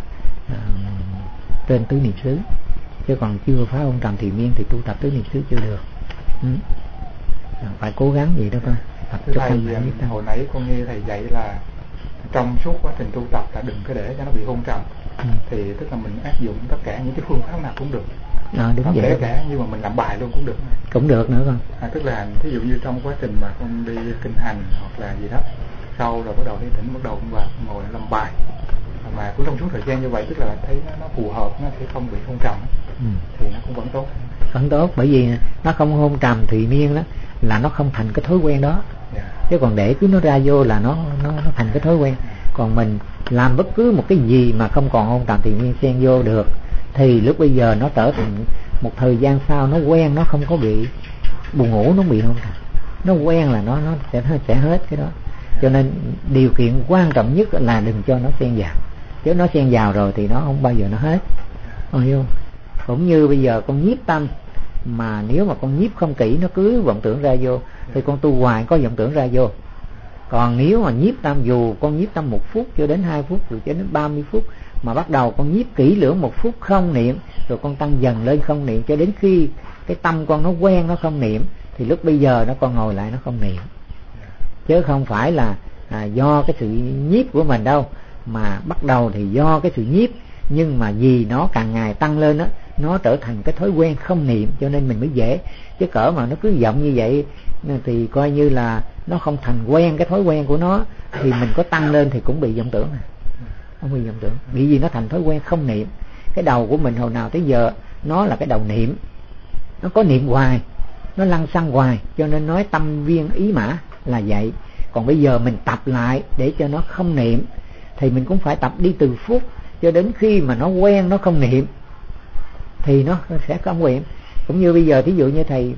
trên tứ niệm xứ. Chứ còn chưa phá hôn trầm thì miên thì tu tập tứ niệm xứ chưa được. Phải cố gắng vậy đó con. Thầy, hồi nãy con nghe thầy dạy là trong suốt quá trình tu tập là đừng có để cho nó bị hôn trầm. Thì tức là mình áp dụng tất cả những cái phương pháp nào cũng được. Đúng vậy. Kể cả nhưng mà mình làm bài luôn cũng được. Cũng được nữa con. Tức là thí dụ như trong quá trình mà con đi kinh hành hoặc là gì đó, sau rồi bắt đầu đi tỉnh, bắt đầu con vào ngồi làm bài, mà cũng trong suốt thời gian như vậy, tức là thấy nó phù hợp, nó sẽ không bị hôn trầm, thì nó cũng vẫn tốt. Vẫn tốt, bởi vì nó không hôn trầm thùy miên đó là nó không thành cái thói quen đó. Chứ còn để cứ nó ra vô là nó thành cái thói quen. Còn mình làm bất cứ một cái gì mà không còn hôn trầm thùy miên xen vô được, thì lúc bây giờ nó trở thành một thời gian sau nó quen, nó không có bị buồn ngủ, nó bị hôn trầm. Nó quen là nó sẽ hết cái đó. Cho nên điều kiện quan trọng nhất là đừng cho nó xen vào. Chứ nó xen vào rồi thì nó không bao giờ nó hết. Không? Cũng như bây giờ con nhiếp tâm, mà nếu mà con nhiếp không kỹ nó cứ vọng tưởng ra vô thì con tu hoài có vọng tưởng ra vô. Còn nếu mà nhiếp tâm, dù con nhiếp tâm 1 phút cho đến 2 phút rồi cho đến 30 phút, mà bắt đầu con nhiếp kỹ lưỡng 1 phút không niệm, rồi con tăng dần lên không niệm cho đến khi cái tâm con nó quen nó không niệm, thì lúc bây giờ nó con ngồi lại nó không niệm. Chứ không phải là do cái sự nhiếp của mình đâu, mà bắt đầu thì do cái sự nhiếp, nhưng mà vì nó càng ngày tăng lên á, nó trở thành cái thói quen không niệm, cho nên mình mới dễ. Chứ cỡ mà nó cứ vọng như vậy thì coi như là nó không thành quen cái thói quen của nó, thì mình có tăng lên thì cũng bị vọng tưởng. Không bị vọng tưởng, bởi vì nó thành thói quen không niệm. Cái đầu của mình hồi nào tới giờ nó là cái đầu niệm, nó có niệm hoài, nó lăng xăng hoài, cho nên nói tâm viên ý mã là vậy. Còn bây giờ mình tập lại để cho nó không niệm, thì mình cũng phải tập đi từ phút cho đến khi mà nó quen nó không niệm, thì nó sẽ không niệm. Cũng như bây giờ thí dụ như thầy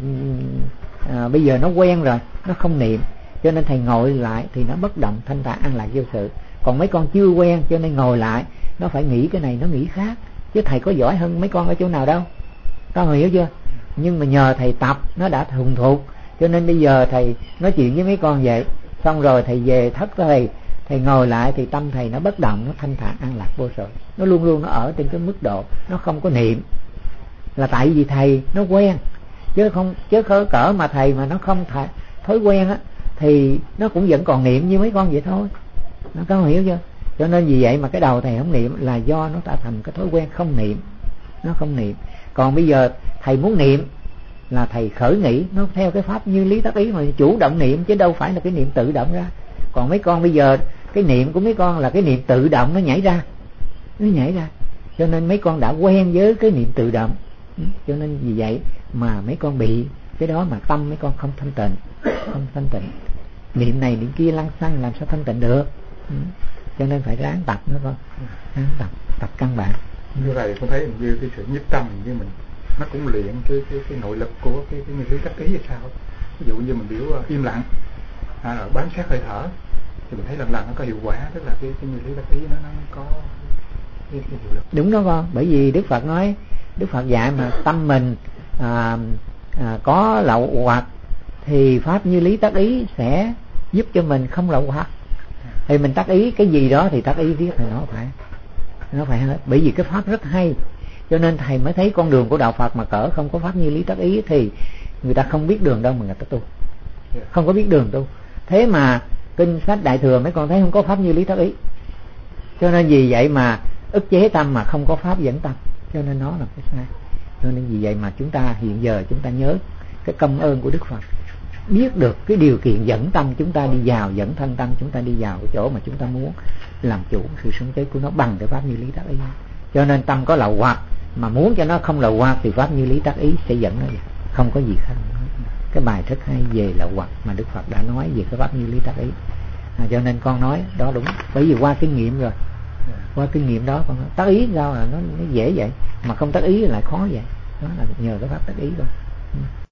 bây giờ nó quen rồi, nó không niệm, cho nên thầy ngồi lại thì nó bất động thanh thản an lạc vô sự. Còn mấy con chưa quen cho nên ngồi lại nó phải nghĩ cái này, nó nghĩ khác. Chứ thầy có giỏi hơn mấy con ở chỗ nào đâu, con hiểu chưa? Nhưng mà nhờ thầy tập nó đã thuần thục, cho nên bây giờ thầy nói chuyện với mấy con vậy, xong rồi thầy về thất thầy ngồi lại thì tâm thầy nó bất động, nó thanh thản an lạc vô sự. Nó luôn luôn nó ở trên cái mức độ nó không có niệm, là tại vì thầy nó quen, chứ cỡ mà thầy mà nó không thói quen á thì nó cũng vẫn còn niệm như mấy con vậy thôi. Nó có hiểu chưa? Cho nên vì vậy mà cái đầu thầy không niệm là do nó tạo thành cái thói quen không niệm, nó không niệm. Còn bây giờ thầy muốn niệm là thầy khởi nghĩ, nó theo cái pháp như lý tác ý mà chủ động niệm, chứ đâu phải là cái niệm tự động ra. Còn mấy con bây giờ cái niệm của mấy con là cái niệm tự động, nó nhảy ra. Cho nên mấy con đã quen với cái niệm tự động, cho nên vì vậy mà mấy con bị cái đó mà tâm mấy con không thanh tịnh, niệm này niệm kia lăng xăng làm sao thanh tịnh được. Cho nên phải ráng tập nữa con, ráng tập căn bản. Như vậy con thấy như cái sự nhiếp tâm như mình nó cũng luyện cái nội lực của cái nguyên lý tác ý hay sao. Ví dụ như mình biểu im lặng rồi bám sát hơi thở thì mình thấy lần nó có hiệu quả, tức là cái nguyên lý tác ý nó có cái hiệu lực. Đúng đó con, bởi vì Đức Phật dạy mà tâm mình có lậu hoặc thì pháp như lý tác ý sẽ giúp cho mình không lậu hoặc. Thì mình tác ý cái gì đó thì tác ý biết là nó phải hết, bởi vì cái pháp rất hay. Cho nên thầy mới thấy con đường của đạo Phật mà cỡ không có pháp như lý tác ý thì người ta không biết đường đâu mà người ta tu, không có biết đường tu. Thế mà kinh sách Đại Thừa mấy con thấy không có pháp như lý tác ý, cho nên vì vậy mà ức chế tâm mà không có pháp dẫn tâm, cho nên nó là cái sai. Cho nên vì vậy mà chúng ta hiện giờ chúng ta nhớ cái công ơn của Đức Phật, biết được cái điều kiện dẫn tâm chúng ta đi vào, dẫn thân tâm chúng ta đi vào cái chỗ mà chúng ta muốn làm chủ sự sống chết của nó bằng cái pháp như lý tác ý. Cho nên tâm có lậu hoặc mà muốn cho nó không lậu hoặc thì pháp như lý tác ý sẽ dẫn nó vậy, không có gì khác. Cái bài rất hay về lậu hoặc mà Đức Phật đã nói về cái pháp như lý tác ý. Cho nên con nói đó đúng, bởi vì qua kinh nghiệm rồi, qua kinh nghiệm đó con nói, tác ý sao là nó dễ vậy mà không tác ý lại khó vậy, đó là nhờ cái pháp tác ý thôi.